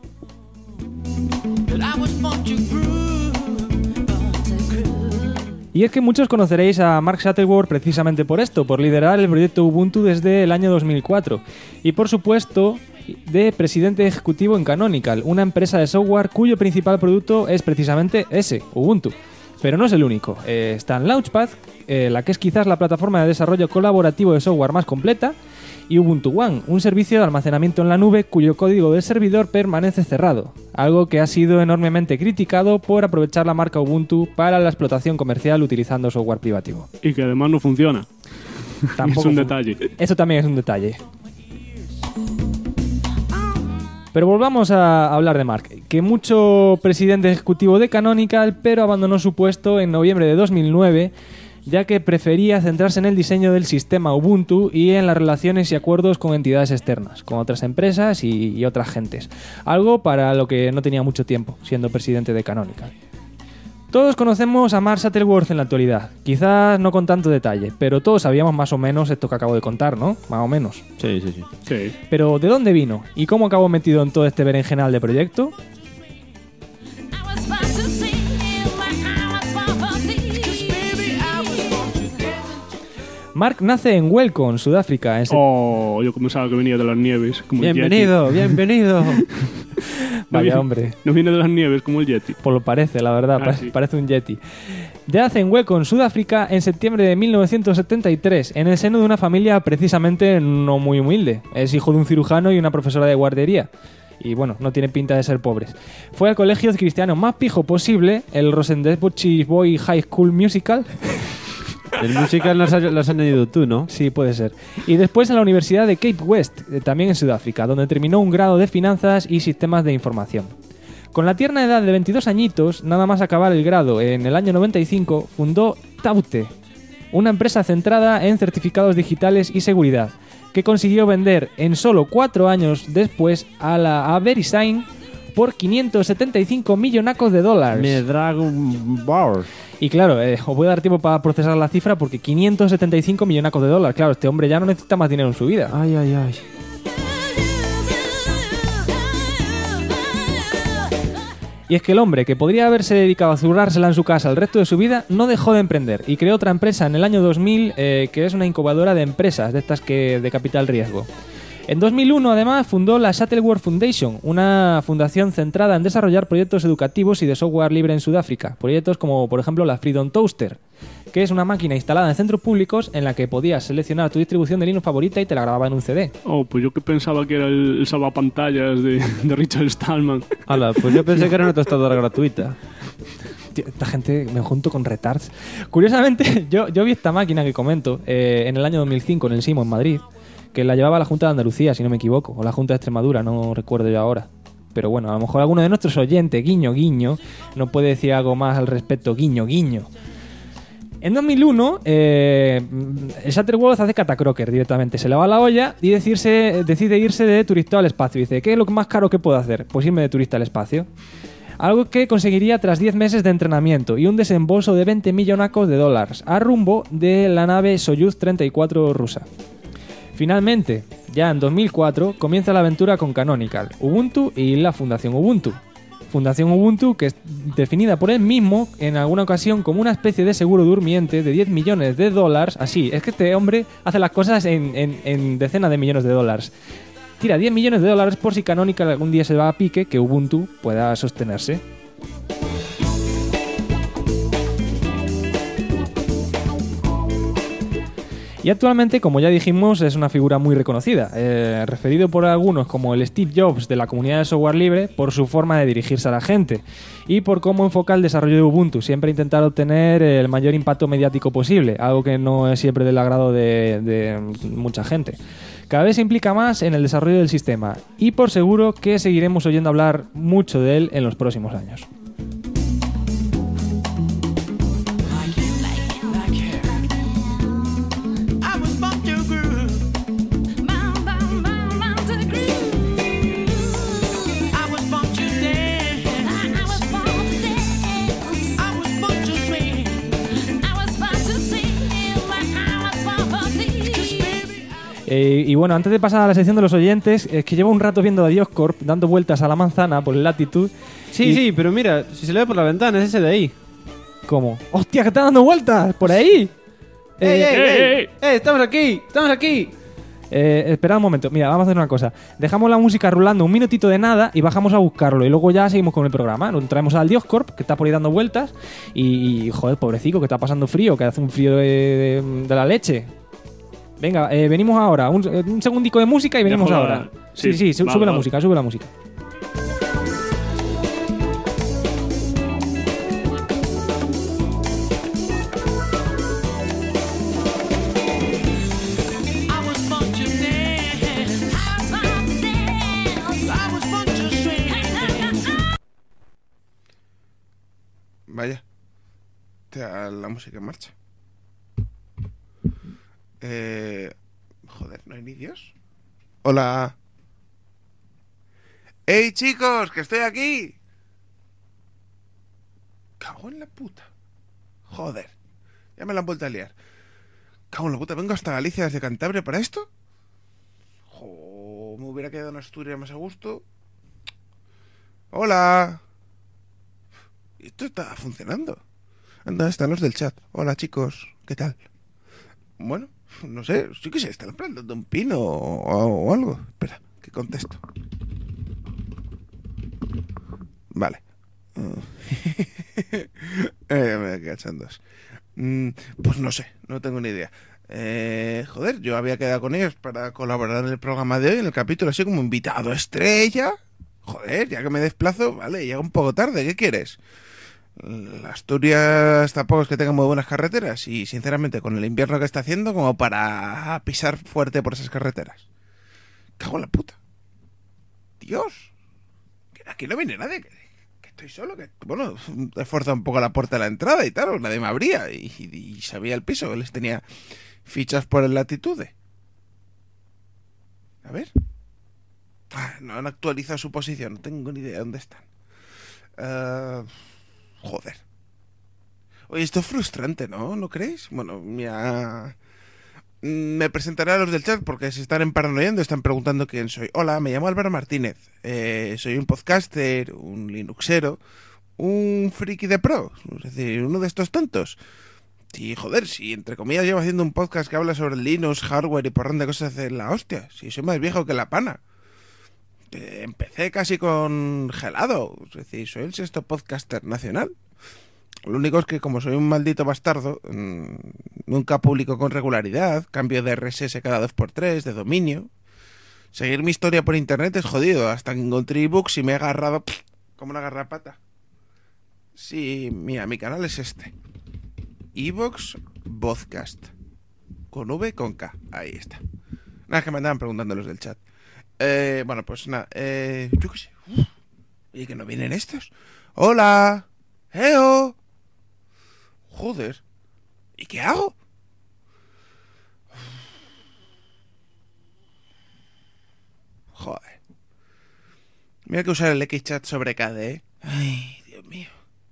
Y es que muchos conoceréis a Mark Shuttleworth precisamente por esto, por liderar el proyecto Ubuntu desde el año 2004 y por supuesto de presidente ejecutivo en Canonical, una empresa de software cuyo principal producto es precisamente ese, Ubuntu. Pero no es el único, está en Launchpad, la que es quizás la plataforma de desarrollo colaborativo de software más completa, y Ubuntu One, un servicio de almacenamiento en la nube cuyo código del servidor permanece cerrado, algo que ha sido enormemente criticado por aprovechar la marca Ubuntu para la explotación comercial utilizando software privativo. Y que además no funciona. Es un detalle. Eso también es un detalle. Pero volvamos a hablar de Mark, que mucho presidente ejecutivo de Canonical, pero abandonó su puesto en noviembre de 2009, ya que prefería centrarse en el diseño del sistema Ubuntu y en las relaciones y acuerdos con entidades externas, con otras empresas y otras gentes. Algo para lo que no tenía mucho tiempo, siendo presidente de Canonical. Todos conocemos a Mark Shuttleworth en la actualidad, quizás no con tanto detalle, pero todos sabíamos más o menos esto que acabo de contar, ¿no? Más o menos. Sí. Pero ¿de dónde vino? ¿Y cómo acabó metido en todo este berenjenal de proyecto? Mark nace en Welcome, Sudáfrica. Yo pensaba que venía de las nieves. Como bienvenido. Vaya hombre. No viene de las nieves como el Yeti. Pues lo parece, la verdad, Sí. parece un Yeti. Nace en Welcome, Sudáfrica, en septiembre de 1973, en el seno de una familia precisamente no muy humilde. Es hijo de un cirujano y una profesora de guardería. Y bueno, no tiene pinta de ser pobres. Fue al colegio cristiano más pijo posible, el Rosendesbusch Boy High School Musical. El musical las has añadido tú, ¿no? Sí, puede ser. Y después en la Universidad de Cape West, también en Sudáfrica, donde terminó un grado de Finanzas y Sistemas de Información. Con la tierna edad de 22 añitos, nada más acabar el grado en el año 95, fundó Taute, una empresa centrada en certificados digitales y seguridad, que consiguió vender en solo 4 años después a VeriSign por 575 millonacos de dólares. Me Dragon Ball. Y claro, os voy a dar tiempo para procesar la cifra porque 575 millonacos de dólares. Claro, este hombre ya no necesita más dinero en su vida. Ay. Y es que el hombre, que podría haberse dedicado a zurrársela en su casa el resto de su vida, no dejó de emprender y creó otra empresa en el año 2000 que es una incubadora de empresas, de estas que de capital riesgo. En 2001, además, fundó la Shuttleworth Foundation, una fundación centrada en desarrollar proyectos educativos y de software libre en Sudáfrica. Proyectos como, por ejemplo, la Freedom Toaster, que es una máquina instalada en centros públicos en la que podías seleccionar tu distribución de Linux favorita y te la grababa en un CD. Pues yo que pensaba que era el salvapantallas de Richard Stallman. Hala, pues yo pensé que era una tostadora gratuita. Tío, esta gente me junto con retards. Curiosamente, yo vi esta máquina que comento en el año 2005 en el SIMO en Madrid, que la llevaba la Junta de Andalucía, si no me equivoco, o la Junta de Extremadura, no recuerdo yo ahora. pero bueno, a lo mejor alguno de nuestros oyentes, guiño, guiño, no puede decir algo más al respecto, guiño, guiño. En 2001, el Shuttleworth hace catacroker directamente. Se le va la olla y decide irse de turista al espacio. Dice, ¿qué es lo más caro que puedo hacer? Pues irme de turista al espacio. Algo que conseguiría tras 10 meses de entrenamiento y un desembolso de 20 millonacos de dólares a rumbo de la nave Soyuz 34 rusa. Finalmente, ya en 2004, comienza la aventura con Canonical, Ubuntu y la Fundación Ubuntu. Fundación Ubuntu, que es definida por él mismo en alguna ocasión como una especie de seguro durmiente de 10 millones de dólares. Así, es que este hombre hace las cosas en decenas de millones de dólares. Tira 10 millones de dólares por si Canonical algún día se va a pique, que Ubuntu pueda sostenerse. Y actualmente, como ya dijimos, es una figura muy reconocida, referido por algunos como el Steve Jobs de la comunidad de software libre por su forma de dirigirse a la gente y por cómo enfoca el desarrollo de Ubuntu, siempre intentar obtener el mayor impacto mediático posible, algo que no es siempre del agrado de mucha gente. Cada vez se implica más en el desarrollo del sistema y por seguro que seguiremos oyendo hablar mucho de él en los próximos años. Y bueno, antes de pasar a la sección de los oyentes, es que llevo un rato viendo a Dioscorp dando vueltas a la manzana por el Latitude. Sí, pero mira, si se le ve por la ventana, es ese de ahí. ¿Cómo? ¡Hostia, que está dando vueltas! ¡Por ahí! ¡Ey! ¡Estamos aquí! ¡Estamos aquí! Espera un momento. Mira, vamos a hacer una cosa. Dejamos la música rulando un minutito de nada y bajamos a buscarlo. Y luego ya seguimos con el programa. Nos traemos al Dioscorp, que está por ahí dando vueltas. Y joder, pobrecito, que está pasando frío, que hace un frío de la leche. Venga, venimos ahora. Un segundico de música y venimos ahora. Sí, sube la música, sube la música. Vaya. La música en marcha. Joder, ¿no hay ni Dios? Hola. ¡Ey, chicos! ¡Que estoy aquí! Cago en la puta. Joder. Ya me la han vuelto a liar. Cago en la puta. ¿Vengo hasta Galicia desde Cantabria para esto? Me hubiera quedado en Asturias más a gusto. Hola. Esto está funcionando. Anda, están los del chat. Hola, chicos. ¿Qué tal? Bueno, no sé. Yo qué sé, están plantando un pino o algo. Espera, que contesto. Vale. Me cachan dos. Pues no sé, no tengo ni idea. Joder, yo había quedado con ellos para colaborar en el programa de hoy, en el capítulo, así como invitado estrella. Joder, ya que me desplazo, vale, llega un poco tarde, ¿qué quieres? Asturias tampoco es que tenga muy buenas carreteras y sinceramente con el invierno que está haciendo como para pisar fuerte por esas carreteras. Cago en la puta. Dios. Aquí no viene nadie, que estoy solo, que bueno, he forzado un poco la puerta de la entrada y tal, nadie me abría y sabía el piso, les tenía fichas por el Latitude. A ver. No han actualizado su posición, no tengo ni idea de dónde están. Joder. Oye, esto es frustrante, ¿no? ¿No creéis? Bueno, mira... Me presentaré a los del chat porque se están emparanoiando, están preguntando quién soy. Hola, me llamo Álvaro Martínez. Soy un podcaster, un linuxero, un friki de pro, es decir, uno de estos tontos. Y joder, si entre comillas llevo haciendo un podcast que habla sobre Linux, hardware y porrón de cosas de la hostia. Si soy más viejo que la pana. Empecé casi con Gelado, es decir, soy el sexto podcaster nacional. Lo único es que como soy un maldito bastardo, nunca publico con regularidad, cambio de RSS cada 2x3, de dominio. Seguir mi historia por internet es jodido, hasta que encontré ebooks y me he agarrado como una garrapata. Sí, mira, mi canal es este. Evox Podcast. Con V, con K, ahí está. Nada, que me andaban preguntando los del chat. Bueno, pues nada, yo qué sé. ¿Y que no vienen estos? ¡Hola! ¡Eo! Joder. ¿Y qué hago? Joder. Mira que usar el Xchat sobre KDE. Ay, Dios mío.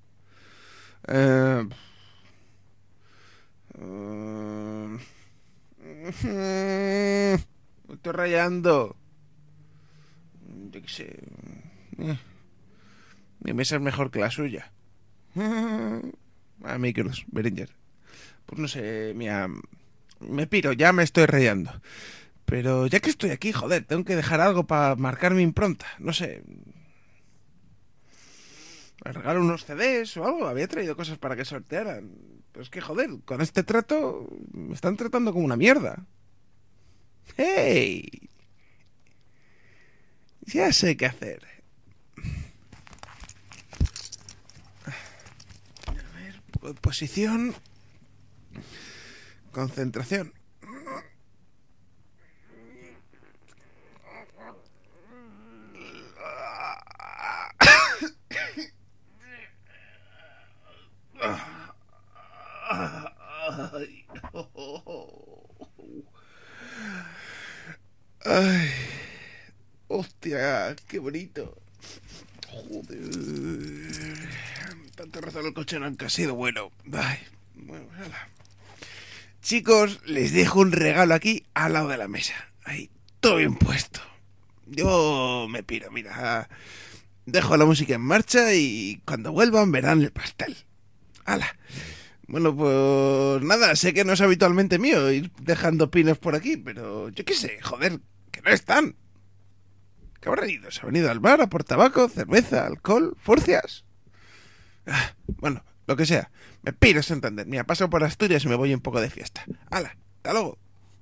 Me estoy rayando. Yo qué sé. Mi mesa es mejor que la suya. A micros, Behringer. Pues no sé, mira, me piro, ya me estoy rayando. Pero ya que estoy aquí, joder, tengo que dejar algo para marcar mi impronta. No sé. Me regalo unos CDs o algo. Había traído cosas para que sortearan. Pero es que, joder, con este trato me están tratando como una mierda. ¡Hey! Ya sé qué hacer. A ver, posición. Concentración. Ay, hostia, qué bonito. Joder, tanto rozar el coche nunca ha sido bueno. Ay, bueno, hala. Chicos, les dejo un regalo aquí al lado de la mesa. Ahí, todo bien puesto. Yo me piro, mira. Dejo la música en marcha y cuando vuelvan verán el pastel. ¡Hala! Bueno, pues nada, sé que no es habitualmente mío ir dejando pines por aquí, pero yo qué sé, joder, que no están. ¿Qué habrán ido? ¿Se han ido al bar a por tabaco, cerveza, alcohol, furcias? Bueno, lo que sea. Me piro a Santander. Mira, paso por Asturias y me voy un poco de fiesta. ¡Hala! ¡Hasta luego!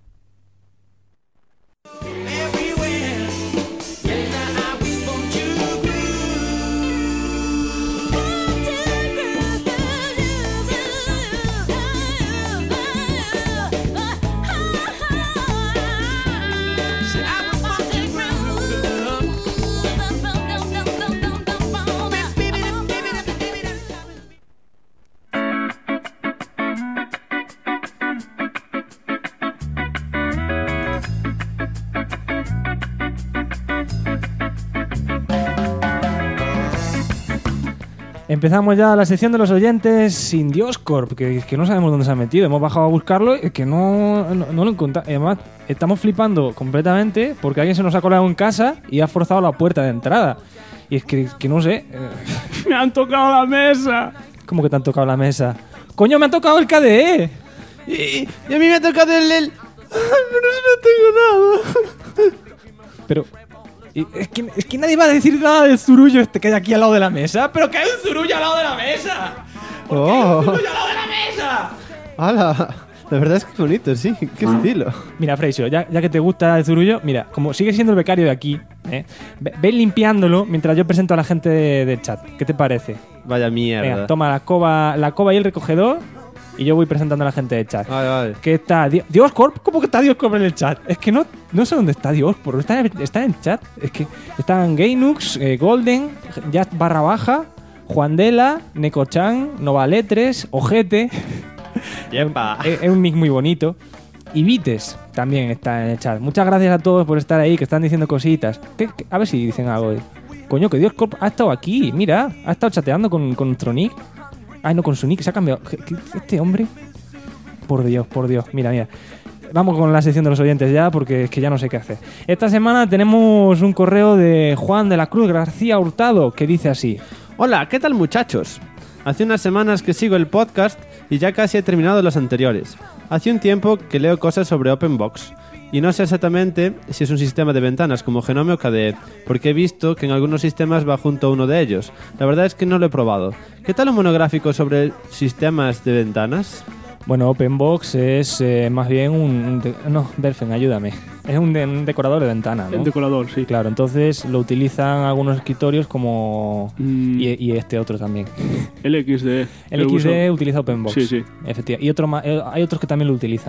Empezamos ya la sección de los oyentes sin Dioscorp, que no sabemos dónde se ha metido. Hemos bajado a buscarlo y que no lo encontramos. Además, estamos flipando completamente porque alguien se nos ha colado en casa y ha forzado la puerta de entrada. Y es que no sé. ¡Me han tocado la mesa! ¿Cómo que te han tocado la mesa? ¡Coño, me ha tocado el KDE! Y a mí me ha tocado el... Pero si no tengo nada. Pero... Es que nadie va a decir nada del zurullo este que hay aquí al lado de la mesa. ¡Pero que hay un zurullo al lado de la mesa! ¿Por qué hay un zurullo al lado de la mesa? ¡Hala! La verdad es que es bonito, sí. ¡Qué estilo! Mira, Freixo, ya que te gusta el zurullo, mira, como sigue siendo el becario de aquí, ve limpiándolo mientras yo presento a la gente del chat. ¿Qué te parece? Vaya mierda. Venga, toma la escoba y el recogedor y yo voy presentando a la gente del chat. Vale. ¿Qué está? ¿Dioscorp? ¿Cómo que está Dioscorp en el chat? Es que no sé dónde está Dioscorp. Está en el chat. Es que están Gaynux, Golden, Jazz _, Juandela, Necochan, Novaletres, Ojete. Es un nick muy bonito. Y Vites también está en el chat. Muchas gracias a todos por estar ahí, que están diciendo cositas. A ver si dicen algo. Coño, que Dioscorp ha estado aquí. Mira, ha estado chateando con nuestro nick. Ay, no, con su nick se ha cambiado. Este hombre... Por Dios. Mira. Vamos con la sección de los oyentes ya, porque es que ya no sé qué hacer. Esta semana tenemos un correo de Juan de la Cruz García Hurtado, que dice así. Hola, ¿qué tal, muchachos? Hace unas semanas que sigo el podcast y ya casi he terminado los anteriores. Hace un tiempo que leo cosas sobre OpenBox y no sé exactamente si es un sistema de ventanas como Genome o KDE, porque he visto que en algunos sistemas va junto a uno de ellos. La verdad es que no lo he probado. ¿Qué tal un monográfico sobre sistemas de ventanas? Bueno, OpenBox es más bien no, Berfen, ayúdame. Es un decorador de ventana, ¿no? Un decorador, sí. Claro, entonces lo utilizan algunos escritorios como... Y este otro también. El XD. El XD utiliza OpenBox. Sí. Efectivamente. Y hay otros que también lo utilizan.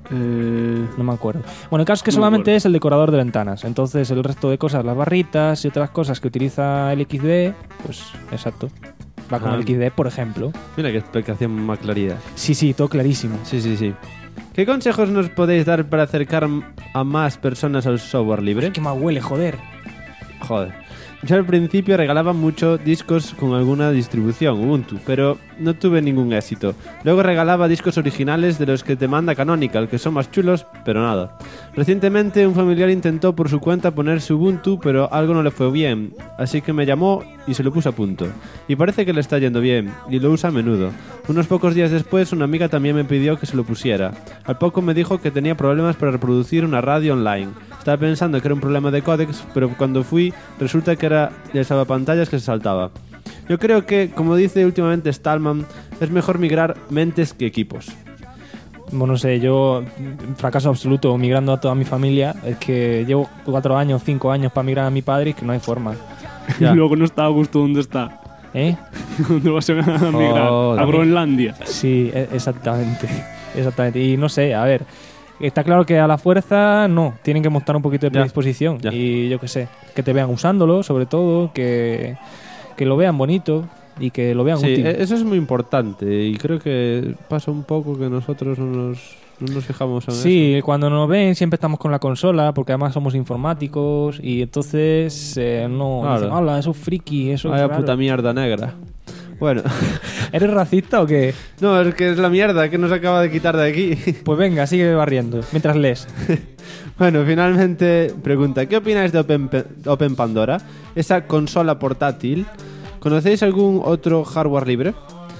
No me acuerdo. Bueno, el caso es que No me solamente acuerdo. es el decorador de ventanas. Entonces el resto de cosas, las barritas y otras cosas que utiliza el XD, pues exacto. Va con el XD, por ejemplo. Mira qué explicación más claridad. Sí, todo clarísimo. Sí. ¿Qué consejos nos podéis dar para acercar a más personas al software libre? ¿Qué más huele, joder? Joder. Yo al principio regalaba mucho discos con alguna distribución, Ubuntu, pero no tuve ningún éxito. Luego regalaba discos originales de los que te manda Canonical, que son más chulos, pero nada. Recientemente un familiar intentó por su cuenta ponerse Ubuntu, pero algo no le fue bien, así que me llamó y se lo puse a punto. Y parece que le está yendo bien, y lo usa a menudo. Unos pocos días después una amiga también me pidió que se lo pusiera. Al poco me dijo que tenía problemas para reproducir una radio online. Estaba pensando que era un problema de códex, pero cuando fui resulta que era el salvapantallas que se saltaba. Yo creo que, como dice últimamente Stallman, es mejor migrar mentes que equipos. Bueno, no sé, yo fracaso absoluto migrando a toda mi familia. Es que llevo 4 años, 5 años para migrar a mi padre y que no hay forma. Y luego no está a gusto donde está. ¿Eh? ¿Dónde vas a migrar? A Groenlandia. Sí, exactamente. Y no sé, a ver, está claro que a la fuerza no, tienen que mostrar un poquito de predisposición. Y yo qué sé, que te vean usándolo, sobre todo, que lo vean bonito y que lo vean útil. Eso es muy importante y creo que pasa un poco que nosotros no nos fijamos en eso. Sí, cuando nos ven siempre estamos con la consola porque además somos informáticos y entonces no Claro. dicen, hola, eso es friki, eso es Vaya raro". puta mierda negra. Bueno. ¿Eres racista o qué? No, es que es la mierda que nos acaba de quitar de aquí. Pues venga, sigue barriendo mientras lees. Bueno, finalmente pregunta, ¿qué opináis de Open Pandora? Esa consola portátil. ¿Conocéis algún otro hardware libre?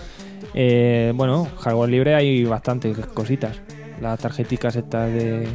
Bueno, hardware libre hay bastantes cositas. Las tarjeticas estas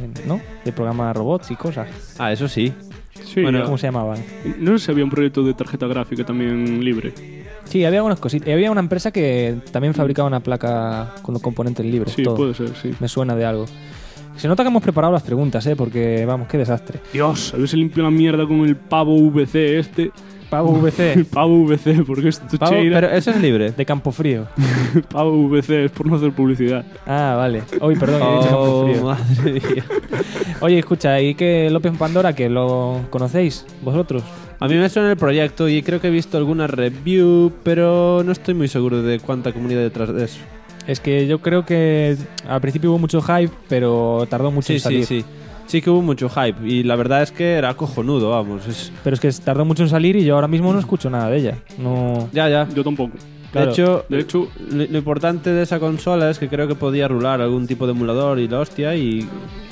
de programa robots y cosas. Ah, eso sí. Sí, Bueno, ¿cómo se llamaban? No sé si había un proyecto de tarjeta gráfica también libre. Sí, había algunas cositas. Había una empresa que también fabricaba una placa con los componentes libres. Sí, todo. puede ser, sí. Me suena de algo. Se nota que hemos preparado las preguntas, porque vamos, qué desastre. Dios, a ver si limpio la mierda con el pavo VC este. Pavo VC. El pavo VC, porque esto Pavo, cheira. Pero eso es libre. De Campofrío. Pavo VC, es por no hacer publicidad. Ah, vale. Uy, perdón, he dicho Campofrío. Madre mía. Oye, escucha, ¿y qué López Pandora, que lo conocéis vosotros? A mí me suena el proyecto y creo que he visto alguna review, pero no estoy muy seguro de cuánta comunidad hay detrás de eso. Es que yo creo que al principio hubo mucho hype, pero tardó mucho en salir. Sí que hubo mucho hype y la verdad es que era cojonudo, vamos. Pero es que tardó mucho en salir y yo ahora mismo no escucho nada de ella. No. Ya. Yo tampoco. Claro. De hecho, lo importante de esa consola es que creo que podía rular algún tipo de emulador y la hostia y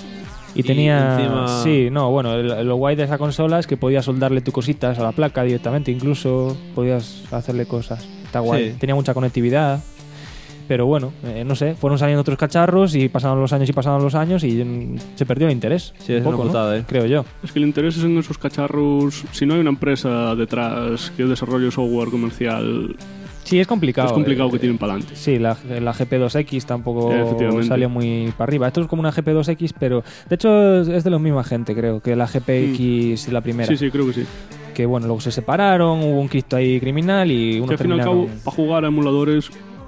tenía... encima... Sí, no, bueno, lo guay de esa consola es que podías soldarle tus cositas a la placa directamente, incluso podías hacerle cosas. Está guay. Sí. Tenía mucha conectividad. Pero bueno, no sé, fueron saliendo otros cacharros y pasaron los años y se perdió el interés. Sí, es un poco, una putada, ¿no? Creo yo. Es que el interés es en esos cacharros. Si no hay una empresa detrás que desarrolle software comercial. Sí, es complicado. Es complicado que tienen para adelante. Sí, la GP2X tampoco Efectivamente. salió muy para arriba. Esto es como una GP2X, pero de hecho es de la misma gente, creo, que la GPX la primera. Sí, creo que sí. Que bueno, luego se separaron, hubo un Cristo ahí criminal y uno Que al fin y al terminaron... cabo, para jugar a emuladores,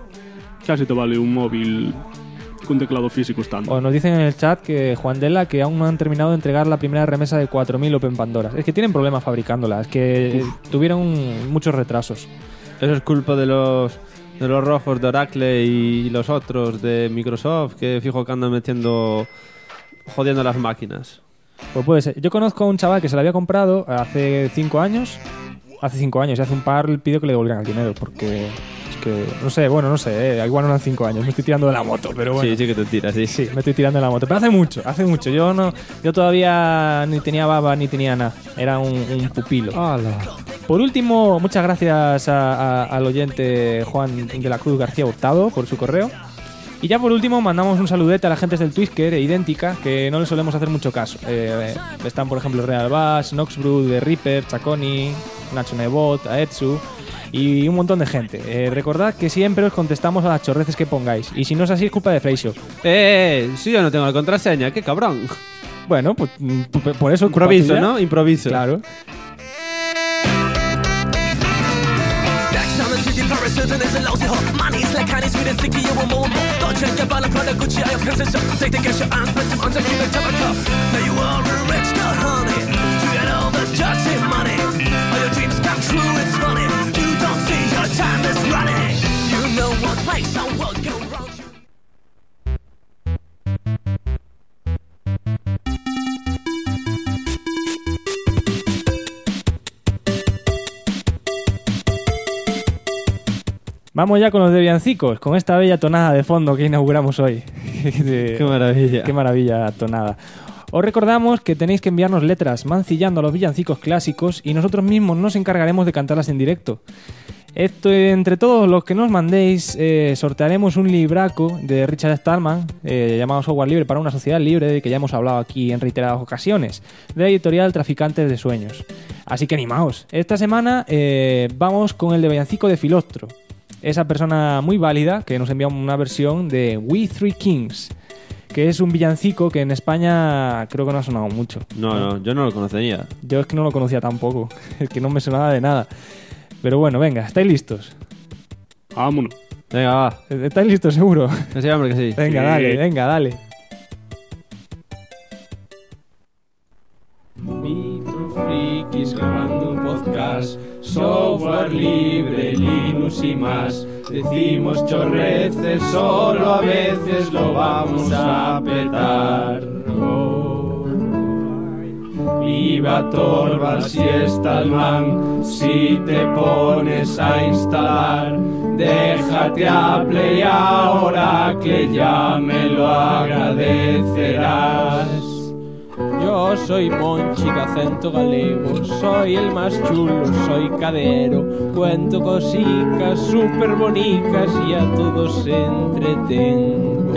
casi te vale un móvil con teclado físico estándar. O nos dicen en el chat que Juan Dela que aún no han terminado de entregar la primera remesa de 4000 Open Pandoras. Es que tienen problemas fabricándola, es que tuvieron muchos retrasos. Eso es culpa de los rojos de Oracle y los otros de Microsoft, que fijo que andan jodiendo las máquinas. Pues puede ser. Yo conozco a un chaval que se la había comprado hace 5 años. Hace 5 años, y hace un par le pidió que le devolvieran el dinero, porque es que, no sé, igual no eran 5 años, me estoy tirando de la moto, pero bueno. Sí que te tiras, sí. Sí, me estoy tirando de la moto, pero hace mucho. Yo todavía ni tenía baba ni tenía nada, era un pupilo. ¡Hala! Por último, muchas gracias al oyente Juan de la Cruz García Hurtado por su correo. Y ya por último mandamos un saludete a la gente del Twisker e Idéntica, que no le solemos hacer mucho caso. Están por ejemplo Real Bass, Noxbrew, The Reaper, Chaconi, Nacho Nebot, Aetsu y un montón de gente. Recordad que siempre os contestamos a las chorreces que pongáis, y si no es así es culpa de Freixo. Si yo no tengo la contraseña, qué cabrón. Bueno, pues por eso improviso, ¿no? Improviso. Claro. Sex on the city Parasitten is a lousy hot. Money is like honey, sweet and sticky, you want more and more. Don't check your ballot, Prada, Gucci, I have princess shop. Take the cash, your arms, press them on, take the tobacco. Now you are a rich girl, honey. You get all the dirty money. All your dreams come true, it's funny. You don't see your time is running. You know what makes our world go round. Vamos ya con los de villancicos, con esta bella tonada de fondo que inauguramos hoy. ¡Qué maravilla! ¡Qué maravilla tonada! Os recordamos que tenéis que enviarnos letras mancillando a los villancicos clásicos y nosotros mismos nos encargaremos de cantarlas en directo. Esto, entre todos los que nos mandéis, sortearemos un libraco de Richard Stallman llamado Software Libre para una sociedad libre, de que ya hemos hablado aquí en reiteradas ocasiones, de la editorial Traficantes de Sueños. Así que animaos. Esta semana vamos con el de villancico de Filostro, esa persona muy válida que nos envía una versión de We Three Kings, que es un villancico que en España creo que no ha sonado mucho. No, yo no lo conocía. Yo es que no lo conocía tampoco, es que no me sonaba de nada. Pero bueno, venga, ¿estáis listos? Vámonos. Venga, va. ¿Estáis listos, seguro? Sí, hombre, que sí. Venga, sí. Dale, venga, dale. Frikis grabando un podcast, software libre, Linux y más. Decimos chorreces, solo a veces lo vamos a petar. Viva Torvalds y Stallman, si te pones a instalar, déjate Apple y a Oracle, ya me lo agradecerás. Yo soy Monchi de acento galego, soy el más chulo, soy cadero, cuento cositas súper bonitas y a todos entretengo.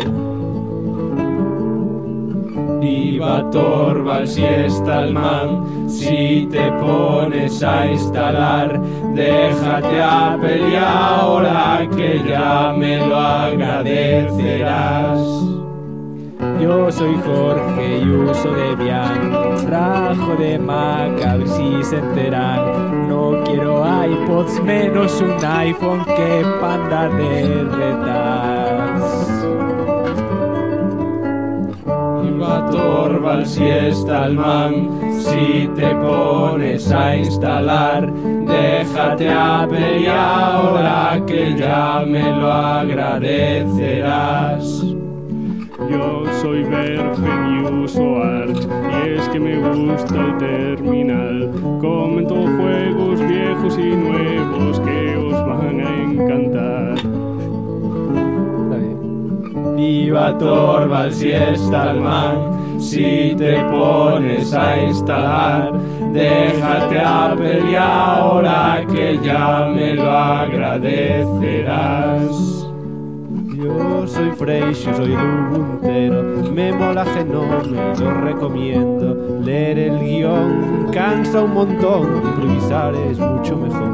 Viva Torvalds y Stallman, si te pones a instalar, déjate Apple y ahora que ya me lo agradecerás. Yo soy Jorge y uso Debian, rajo de Mac, a ver si se enteran. No quiero iPods menos un iPhone que panda de retas. Viva Torvalds y Stallman, si te pones a instalar, déjate Apple y ahora que ya me lo agradecerás. Yo soy Berfen y uso Arch, y es que me gusta el terminal. Comento juegos viejos y nuevos que os van a encantar. Viva Torvalds y Stallman, si te pones a instalar, déjate Apple y ahora que ya me lo agradecerás. Yo soy Freixo, soy Ubuntero, me mola Genome y lo recomiendo. Leer el guión cansa un montón, improvisar es mucho mejor.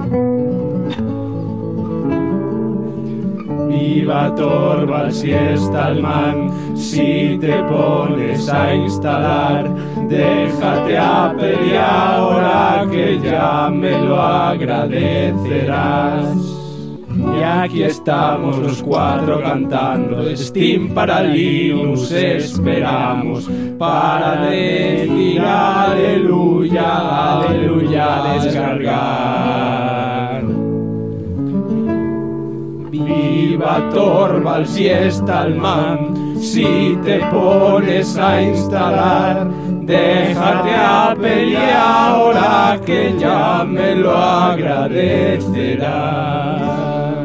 Viva Torvalds y Stallman, si te pones a instalar, déjate Apple y ahora que ya me lo agradecerás. Y aquí estamos los cuatro cantando Steam para Linux esperamos, para decir aleluya, aleluya, descargar. Viva Torvalds y Stallman, si te pones a instalar, déjate Apple y ahora que ya me lo agradecerás.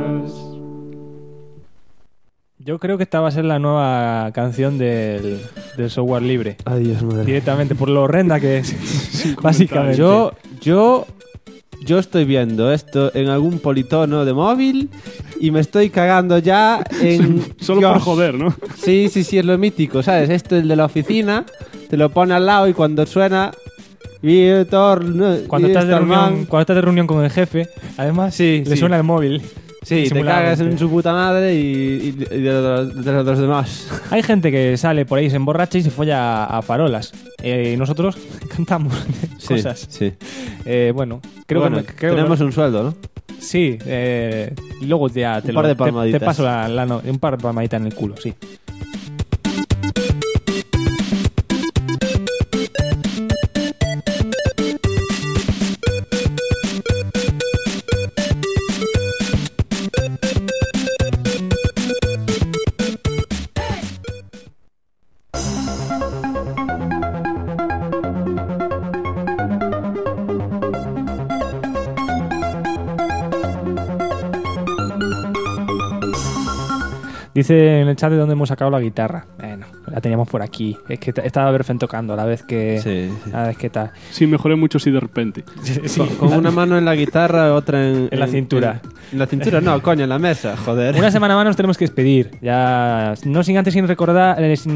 Yo creo que esta va a ser la nueva canción del software libre. Adiós, madre. Directamente, por lo horrenda que es. Básicamente. Yo estoy viendo esto en algún politono de móvil y me estoy cagando ya en... Solo por joder, ¿no? Sí, es lo mítico, ¿sabes? Esto es el de la oficina, te lo pone al lado y cuando suena... Cuando estás de reunión con el jefe, además le suena el móvil. Sí, te cagas en su puta madre y de los demás. Hay gente que sale por ahí, se emborracha y se folla a farolas. Y nosotros cantamos cosas. Sí. Bueno, creo que tenemos un sueldo, ¿no? Sí, y luego ya Un par de palmaditas. te paso un par de palmaditas en el culo, sí. Dice en el chat de dónde hemos sacado la guitarra. Bueno, la teníamos por aquí. Es que estaba Berfen tocando a la vez que... Sí. A la vez que tal. Sí, mejoré mucho si de repente. Sí. Con una mano en la guitarra, otra en la cintura. En la cintura no, coño, en la mesa, joder. Una semana más nos tenemos que despedir. Ya no sin antes recordar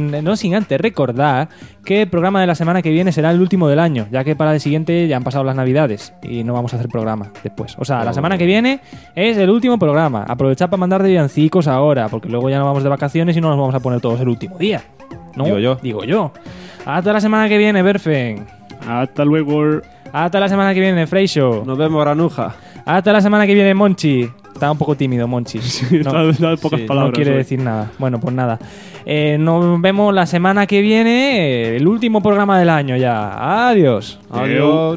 que el programa de la semana que viene será el último del año, ya que para el siguiente ya han pasado las Navidades y no vamos a hacer programa después. O sea, la semana que viene es el último programa. Aprovechad para mandar de villancicos ahora, porque luego ya no vamos de vacaciones y no nos vamos a poner todos el último día. ¿No? Digo yo. Hasta la semana que viene, Berfen. Hasta luego. Hasta la semana que viene, Freixo. Nos vemos, Granuja. Hasta la semana que viene, Monchi. Está un poco tímido, Monchi. Da pocas palabras. No quiere decir nada. Bueno, pues nada. Nos vemos la semana que viene, el último programa del año ya. Adiós. Adiós.